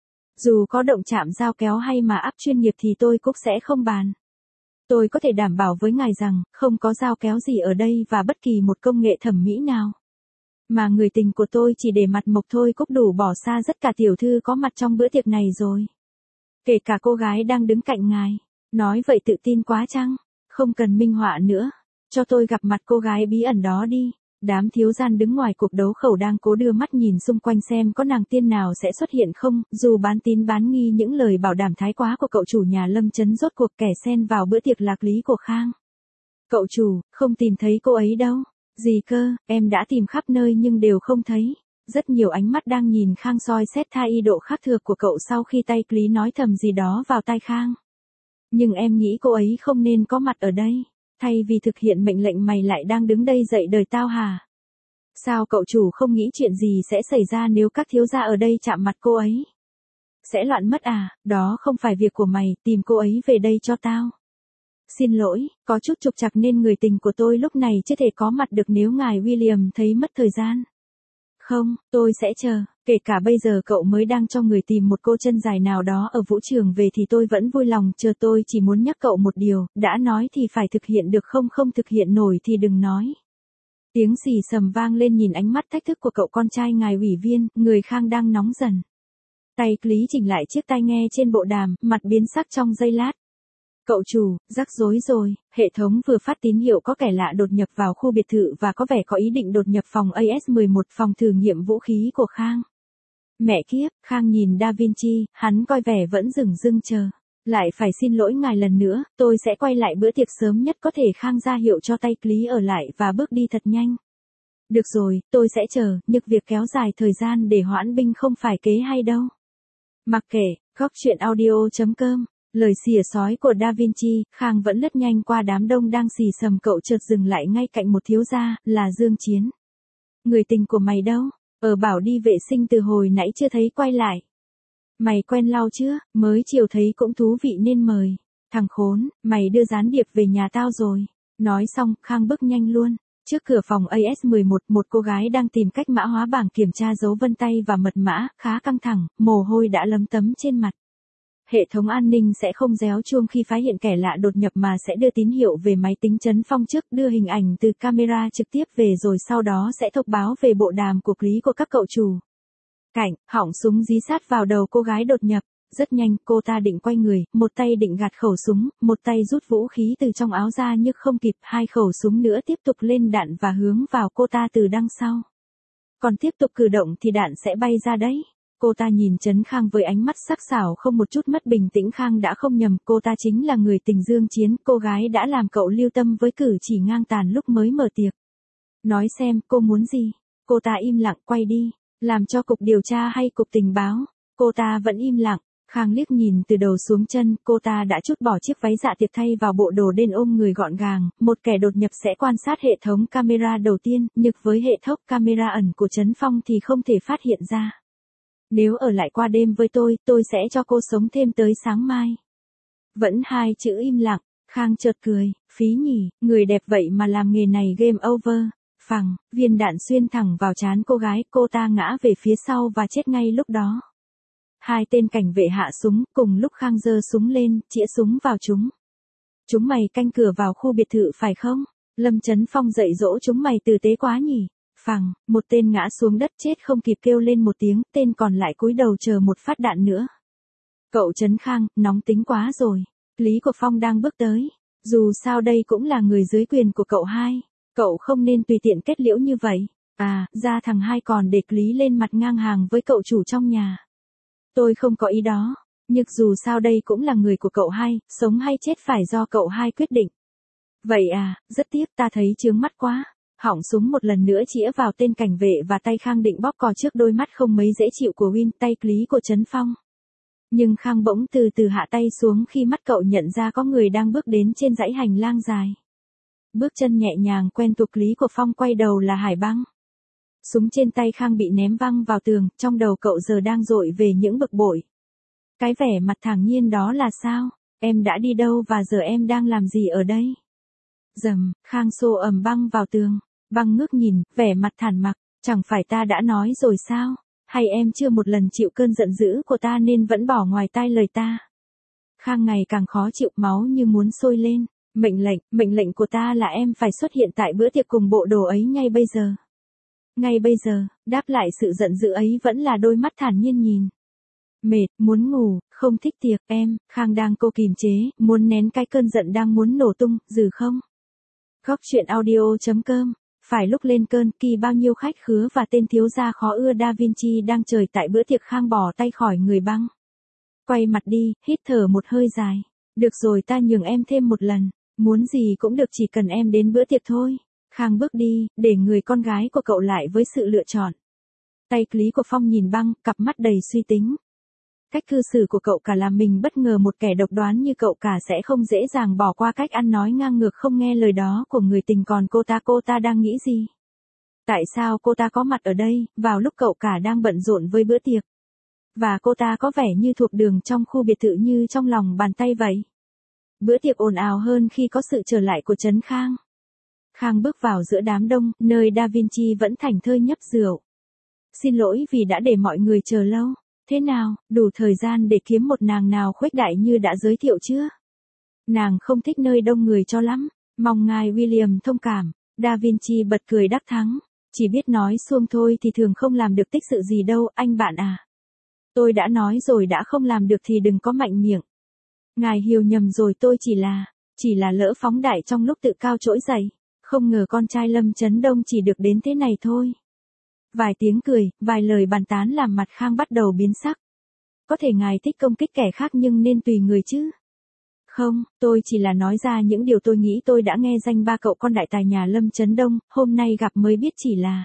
Dù có động chạm dao kéo hay mà áp chuyên nghiệp thì tôi cũng sẽ không bàn. Tôi có thể đảm bảo với ngài rằng, không có dao kéo gì ở đây và bất kỳ một công nghệ thẩm mỹ nào. Mà người tình của tôi chỉ để mặt mộc thôi cũng đủ bỏ xa rất cả tiểu thư có mặt trong bữa tiệc này rồi. Kể cả cô gái đang đứng cạnh ngài. Nói vậy tự tin quá chăng? Không cần minh họa nữa. Cho tôi gặp mặt cô gái bí ẩn đó đi. Đám thiếu gian đứng ngoài cuộc đấu khẩu đang cố đưa mắt nhìn xung quanh xem có nàng tiên nào sẽ xuất hiện không, dù bán tín bán nghi những lời bảo đảm thái quá của cậu chủ nhà Lâm Trấn rốt cuộc kẻ xen vào bữa tiệc lạc lý của Khang. Cậu chủ, không tìm thấy cô ấy đâu. Gì cơ, em đã tìm khắp nơi nhưng đều không thấy. Rất nhiều ánh mắt đang nhìn Khang soi xét tha y độ khác thường của cậu sau khi tay Lý nói thầm gì đó vào tai Khang. Nhưng em nghĩ cô ấy không nên có mặt ở đây. Thay vì thực hiện mệnh lệnh mày lại đang đứng đây dạy đời tao hả? Sao cậu chủ không nghĩ chuyện gì sẽ xảy ra nếu các thiếu gia ở đây chạm mặt cô ấy? Sẽ loạn mất à, đó không phải việc của mày, tìm cô ấy về đây cho tao. Xin lỗi, có chút trục trặc nên người tình của tôi lúc này chưa thể có mặt được nếu ngài William thấy mất thời gian. Không, tôi sẽ chờ, kể cả bây giờ cậu mới đang cho người tìm một cô chân dài nào đó ở vũ trường về thì tôi vẫn vui lòng chờ. Tôi chỉ muốn nhắc cậu một điều, đã nói thì phải thực hiện được, không không thực hiện nổi thì đừng nói. Tiếng xì xầm vang lên nhìn ánh mắt thách thức của cậu con trai ngài ủy viên, người Khang đang nóng dần. Tay Lý chỉnh lại chiếc tai nghe trên bộ đàm, mặt biến sắc trong giây lát. Cậu chủ, rắc rối rồi, hệ thống vừa phát tín hiệu có kẻ lạ đột nhập vào khu biệt thự và có vẻ có ý định đột nhập phòng A S mười một, phòng thử nghiệm vũ khí của Khang. Mẹ kiếp, Khang nhìn Da Vinci, hắn coi vẻ vẫn dửng dưng chờ. Lại phải xin lỗi ngài lần nữa, tôi sẽ quay lại bữa tiệc sớm nhất có thể. Khang ra hiệu cho tay Lý ở lại và bước đi thật nhanh. Được rồi, tôi sẽ chờ, nhưng việc kéo dài thời gian để hoãn binh không phải kế hay đâu. Mặc kệ, góc chuyện audio chấm com. Lời xỉa sói của Da Vinci, Khang vẫn lướt nhanh qua đám đông đang xì xầm, cậu chợt dừng lại ngay cạnh một thiếu gia, là Dương Chiến. Người tình của mày đâu? Ở bảo đi vệ sinh từ hồi nãy chưa thấy quay lại. Mày quen lau chưa? Mới chiều thấy cũng thú vị nên mời. Thằng khốn, mày đưa gián điệp về nhà tao rồi. Nói xong, Khang bước nhanh luôn. Trước cửa phòng A S mười một, một cô gái đang tìm cách mã hóa bảng kiểm tra dấu vân tay và mật mã, khá căng thẳng, mồ hôi đã lấm tấm trên mặt. Hệ thống an ninh sẽ không réo chuông khi phát hiện kẻ lạ đột nhập mà sẽ đưa tín hiệu về máy tính trấn phong trước, đưa hình ảnh từ camera trực tiếp về rồi sau đó sẽ thông báo về bộ đàm của Lý của các cậu chủ. Cảnh, họng súng dí sát vào đầu cô gái đột nhập. Rất nhanh, cô ta định quay người, một tay định gạt khẩu súng, một tay rút vũ khí từ trong áo ra nhưng không kịp, hai khẩu súng nữa tiếp tục lên đạn và hướng vào cô ta từ đằng sau. Còn tiếp tục cử động thì đạn sẽ bay ra đấy. Cô ta nhìn Trấn Khang với ánh mắt sắc sảo không một chút mất bình tĩnh. Khang đã không nhầm, cô ta chính là người tình Dương Chiến, cô gái đã làm cậu lưu tâm với cử chỉ ngang tàn lúc mới mở tiệc. Nói xem, cô muốn gì? Cô ta im lặng, quay đi. Làm cho cục điều tra hay cục tình báo? Cô ta vẫn im lặng. Khang liếc nhìn từ đầu xuống chân, cô ta đã trút bỏ chiếc váy dạ tiệc thay vào bộ đồ đen ôm người gọn gàng. Một kẻ đột nhập sẽ quan sát hệ thống camera đầu tiên, nhưng với hệ thống camera ẩn của Trấn Phong thì không thể phát hiện ra. Nếu ở lại qua đêm với tôi, tôi sẽ cho cô sống thêm tới sáng mai. Vẫn hai chữ im lặng, Khang chợt cười, phí nhỉ, người đẹp vậy mà làm nghề này game over. Phằng, viên đạn xuyên thẳng vào trán cô gái, cô ta ngã về phía sau và chết ngay lúc đó. Hai tên cảnh vệ hạ súng, cùng lúc Khang giơ súng lên, chĩa súng vào chúng. Chúng mày canh cửa vào khu biệt thự phải không? Lâm Trấn Phong dạy dỗ chúng mày tử tế quá nhỉ? Phằng, một tên ngã xuống đất chết không kịp kêu lên một tiếng, tên còn lại cúi đầu chờ một phát đạn nữa. Cậu Trấn Khang, nóng tính quá rồi. Lý của Phong đang bước tới. Dù sao đây cũng là người dưới quyền của cậu hai. Cậu không nên tùy tiện kết liễu như vậy. À, ra thằng hai còn để Lý lên mặt ngang hàng với cậu chủ trong nhà. Tôi không có ý đó. Nhưng dù sao đây cũng là người của cậu hai, sống hay chết phải do cậu hai quyết định. Vậy à, rất tiếc, ta thấy chướng mắt quá. Hỏng súng một lần nữa chĩa vào tên cảnh vệ và tay Khang định bóp cò trước đôi mắt không mấy dễ chịu của Win, tay Lý của Trấn Phong. Nhưng Khang bỗng từ từ hạ tay xuống khi mắt cậu nhận ra có người đang bước đến trên dãy hành lang dài. Bước chân nhẹ nhàng quen thuộc Lý của Phong quay đầu là Hải Băng. Súng trên tay Khang bị ném văng vào tường, trong đầu cậu giờ đang dội về những bực bội. Cái vẻ mặt thản nhiên đó là sao? Em đã đi đâu và giờ em đang làm gì ở đây? Dầm, Khang xô ầm Băng vào tường. Băng ngước nhìn, vẻ mặt thản mặc, chẳng phải ta đã nói rồi sao? Hay em chưa một lần chịu cơn giận dữ của ta nên vẫn bỏ ngoài tai lời ta? Khang ngày càng khó chịu, máu như muốn sôi lên. Mệnh lệnh, mệnh lệnh của ta là em phải xuất hiện tại bữa tiệc cùng bộ đồ ấy ngay bây giờ. Ngay bây giờ, đáp lại sự giận dữ ấy vẫn là đôi mắt thản nhiên nhìn. Mệt, muốn ngủ, không thích tiệc, em, Khang đang cố kìm chế, muốn nén cái cơn giận đang muốn nổ tung, dừ không? Góc chuyện audio chấm com. Phải lúc lên cơn, kỳ bao nhiêu khách khứa và tên thiếu gia khó ưa Da Vinci đang chờ tại bữa tiệc. Khang bỏ tay khỏi người Băng. Quay mặt đi, hít thở một hơi dài. Được rồi, ta nhường em thêm một lần. Muốn gì cũng được, chỉ cần em đến bữa tiệc thôi. Khang bước đi, để người con gái của cậu lại với sự lựa chọn. Tay Lý của Phong nhìn Băng, cặp mắt đầy suy tính. Cách cư xử của cậu cả làm mình bất ngờ, một kẻ độc đoán như cậu cả sẽ không dễ dàng bỏ qua cách ăn nói ngang ngược không nghe lời đó của người tình. Còn cô ta, cô ta đang nghĩ gì? Tại sao cô ta có mặt ở đây, vào lúc cậu cả đang bận rộn với bữa tiệc? Và cô ta có vẻ như thuộc đường trong khu biệt thự như trong lòng bàn tay vậy. Bữa tiệc ồn ào hơn khi có sự trở lại của Trấn Khang. Khang bước vào giữa đám đông, nơi Da Vinci vẫn thảnh thơi nhấp rượu. Xin lỗi vì đã để mọi người chờ lâu. Thế nào, đủ thời gian để kiếm một nàng nào khuếch đại như đã giới thiệu chưa? Nàng không thích nơi đông người cho lắm, mong ngài William thông cảm. Da Vinci bật cười đắc thắng. Chỉ biết nói xuông thôi thì thường không làm được tích sự gì đâu, anh bạn à. Tôi đã nói rồi đã không làm được thì đừng có mạnh miệng. Ngài hiểu nhầm rồi, tôi chỉ là, chỉ là lỡ phóng đại trong lúc tự cao trỗi dậy. Không ngờ con trai Lâm Chấn Đông chỉ được đến thế này thôi. Vài tiếng cười, vài lời bàn tán làm mặt Khang bắt đầu biến sắc. Có thể ngài thích công kích kẻ khác nhưng nên tùy người chứ. Không, tôi chỉ là nói ra những điều tôi nghĩ. Tôi đã nghe danh ba cậu con đại tài nhà Lâm Chấn Đông, hôm nay gặp mới biết chỉ là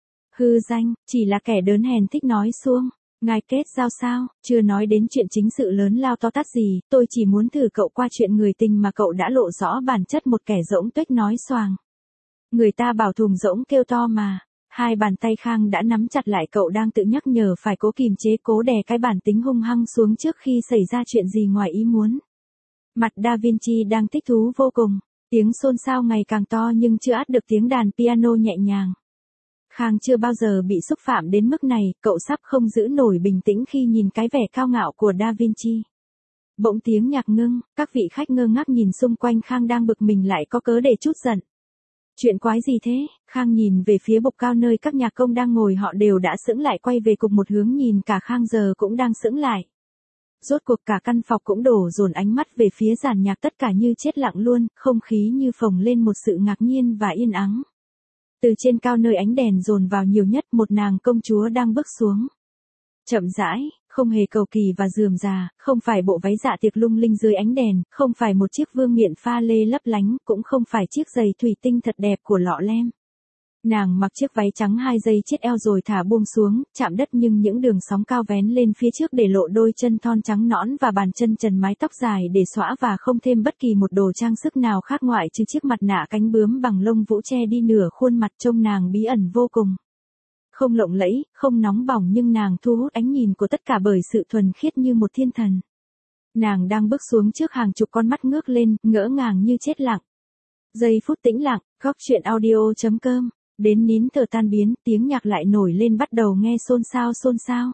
hư danh, chỉ là kẻ đớn hèn thích nói suông. Ngài kết giao sao, chưa nói đến chuyện chính sự lớn lao to tát gì, tôi chỉ muốn thử cậu qua chuyện người tình mà cậu đã lộ rõ bản chất một kẻ rỗng tuếch nói xoàng. Người ta bảo thùng rỗng kêu to mà. Hai bàn tay Khang đã nắm chặt lại, cậu đang tự nhắc nhở phải cố kìm chế, cố đè cái bản tính hung hăng xuống trước khi xảy ra chuyện gì ngoài ý muốn. Mặt Da Vinci đang thích thú vô cùng, tiếng xôn xao ngày càng to nhưng chưa át được tiếng đàn piano nhẹ nhàng. Khang chưa bao giờ bị xúc phạm đến mức này, cậu sắp không giữ nổi bình tĩnh khi nhìn cái vẻ cao ngạo của Da Vinci. Bỗng tiếng nhạc ngưng, các vị khách ngơ ngác nhìn xung quanh. Khang đang bực mình lại có cớ để trút giận. Chuyện quái gì thế? Khang nhìn về phía bục cao nơi các nhạc công đang ngồi, họ đều đã sững lại quay về cùng một hướng, nhìn cả Khang giờ cũng đang sững lại. Rốt cuộc cả căn phòng cũng đổ dồn ánh mắt về phía giàn nhạc, tất cả như chết lặng luôn, không khí như phồng lên một sự ngạc nhiên và yên ắng. Từ trên cao nơi ánh đèn dồn vào nhiều nhất, một nàng công chúa đang bước xuống. Chậm rãi, không hề cầu kỳ và rườm rà, không phải bộ váy dạ tiệc lung linh dưới ánh đèn, không phải một chiếc vương miện pha lê lấp lánh, cũng không phải chiếc giày thủy tinh thật đẹp của lọ lem. Nàng mặc chiếc váy trắng hai dây chiết eo rồi thả buông xuống, chạm đất nhưng những đường sóng cao vén lên phía trước để lộ đôi chân thon trắng nõn và bàn chân trần, mái tóc dài để xõa và không thêm bất kỳ một đồ trang sức nào khác ngoại trừ chiếc mặt nạ cánh bướm bằng lông vũ che đi nửa khuôn mặt, trông nàng bí ẩn vô cùng. Không lộng lẫy, không nóng bỏng nhưng nàng thu hút ánh nhìn của tất cả bởi sự thuần khiết như một thiên thần. Nàng đang bước xuống trước hàng chục con mắt ngước lên, ngỡ ngàng như chết lặng. Giây phút tĩnh lặng, góc chuyện audio chấm com. Đến nín thở tan biến, tiếng nhạc lại nổi lên, bắt đầu nghe xôn xao xôn xao.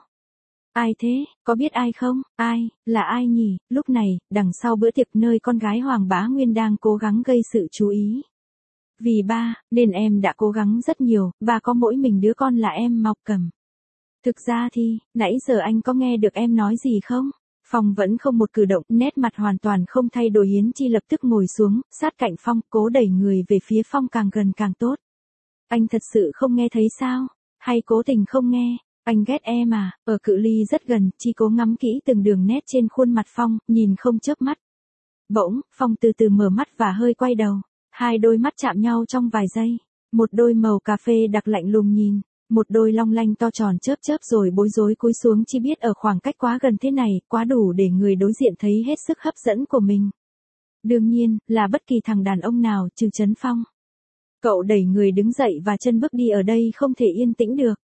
Ai thế, có biết ai không? Ai, là ai nhỉ? Lúc này, đằng sau bữa tiệc nơi con gái Hoàng Bá Nguyên đang cố gắng gây sự chú ý. Vì ba, nên em đã cố gắng rất nhiều, và có mỗi mình đứa con là em Mộc Cầm. Thực ra thì, nãy giờ anh có nghe được em nói gì không? Phong vẫn không một cử động, nét mặt hoàn toàn không thay đổi. Hiến Chi lập tức ngồi xuống, sát cạnh Phong, cố đẩy người về phía Phong càng gần càng tốt. Anh thật sự không nghe thấy sao? Hay cố tình không nghe? Anh ghét em à? Ở cự ly rất gần, Chi cố ngắm kỹ từng đường nét trên khuôn mặt Phong, nhìn không chớp mắt. Bỗng, Phong từ từ mở mắt và hơi quay đầu. Hai đôi mắt chạm nhau trong vài giây. Một đôi màu cà phê đặc lạnh lùng nhìn. Một đôi long lanh to tròn chớp chớp rồi bối rối cúi xuống. Chi biết ở khoảng cách quá gần thế này, quá đủ để người đối diện thấy hết sức hấp dẫn của mình. Đương nhiên, là bất kỳ thằng đàn ông nào trừ Trấn Phong. Cậu đẩy người đứng dậy và chân bước đi, ở đây không thể yên tĩnh được.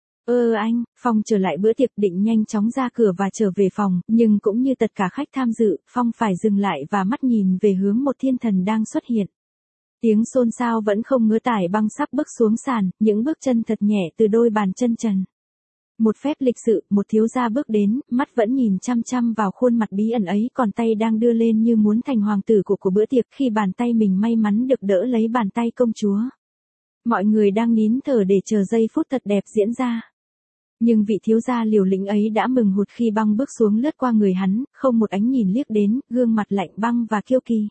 Ơ anh, Phong trở lại bữa tiệc, định nhanh chóng ra cửa và trở về phòng, nhưng cũng như tất cả khách tham dự, Phong phải dừng lại và mắt nhìn về hướng một thiên thần đang xuất hiện. Tiếng xôn xao vẫn không ngớt, tải băng sắp bước xuống sàn, những bước chân thật nhẹ từ đôi bàn chân trần. Một phép lịch sự, một thiếu gia bước đến, mắt vẫn nhìn chăm chăm vào khuôn mặt bí ẩn ấy, còn tay đang đưa lên như muốn thành hoàng tử của của bữa tiệc, khi bàn tay mình may mắn được đỡ lấy bàn tay công chúa. Mọi người đang nín thở để chờ giây phút thật đẹp diễn ra. Nhưng vị thiếu gia liều lĩnh ấy đã mừng hụt khi băng bước xuống lướt qua người hắn, không một ánh nhìn liếc đến, gương mặt lạnh băng và kiêu kỳ.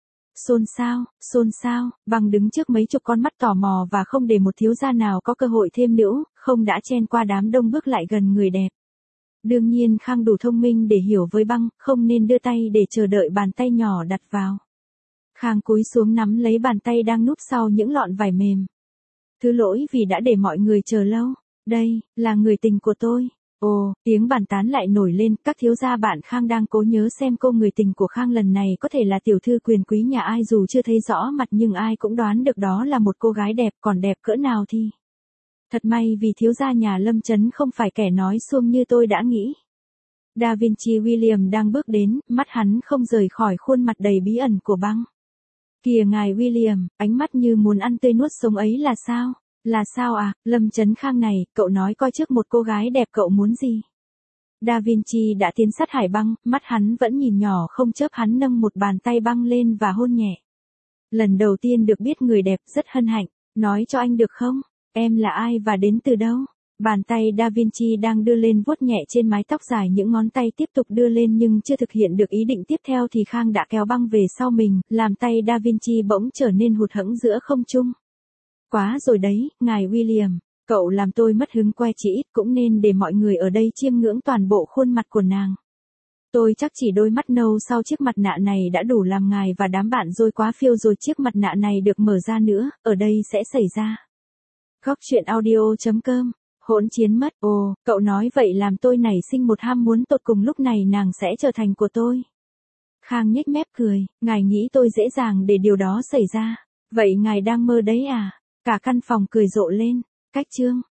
Xôn xao, xôn xao, băng đứng trước mấy chục con mắt tò mò và không để một thiếu gia nào có cơ hội thêm nữa, không đã chen qua đám đông bước lại gần người đẹp. Đương nhiên Khang đủ thông minh để hiểu với băng, không nên đưa tay để chờ đợi bàn tay nhỏ đặt vào. Khang cúi xuống nắm lấy bàn tay đang núp sau những lọn vải mềm. Thứ lỗi vì đã để mọi người chờ lâu. Đây, là người tình của tôi. Ồ, tiếng bàn tán lại nổi lên, các thiếu gia bạn Khang đang cố nhớ xem cô người tình của Khang lần này có thể là tiểu thư quyền quý nhà ai, dù chưa thấy rõ mặt nhưng ai cũng đoán được đó là một cô gái đẹp, còn đẹp cỡ nào thì Thật may vì thiếu gia nhà Lâm Chấn không phải kẻ nói suông như tôi đã nghĩ. Da Vinci William đang bước đến, mắt hắn không rời khỏi khuôn mặt đầy bí ẩn của băng. Kìa ngài William, ánh mắt như muốn ăn tươi nuốt sống ấy là sao? Là sao à, Lâm Chấn Khang này, cậu nói coi trước một cô gái đẹp cậu muốn gì? Da Vinci đã tiến sát Hải Băng, mắt hắn vẫn nhìn nhỏ không chớp, hắn nâng một bàn tay băng lên và hôn nhẹ. Lần đầu tiên được biết người đẹp, rất hân hạnh, nói cho anh được không? Em là ai và đến từ đâu? Bàn tay Da Vinci đang đưa lên vuốt nhẹ trên mái tóc dài, những ngón tay tiếp tục đưa lên nhưng chưa thực hiện được ý định tiếp theo thì Khang đã kéo băng về sau mình, làm tay Da Vinci bỗng trở nên hụt hẫng giữa không trung. Quá rồi đấy, ngài William, cậu làm tôi mất hứng que chỉ ít cũng nên để mọi người ở đây chiêm ngưỡng toàn bộ khuôn mặt của nàng. Tôi chắc chỉ đôi mắt nâu sau chiếc mặt nạ này đã đủ làm ngài và đám bạn dối quá phiêu rồi, chiếc mặt nạ này được mở ra nữa, ở đây sẽ xảy ra. Góc truyện audio chấm com Hỗn chiến mất, ồ, cậu nói vậy làm tôi nảy sinh một ham muốn tột cùng, lúc này nàng sẽ trở thành của tôi. Khang nhếch mép cười, ngài nghĩ tôi dễ dàng để điều đó xảy ra, vậy ngài đang mơ đấy à? Cả căn phòng cười rộ lên, cách chương.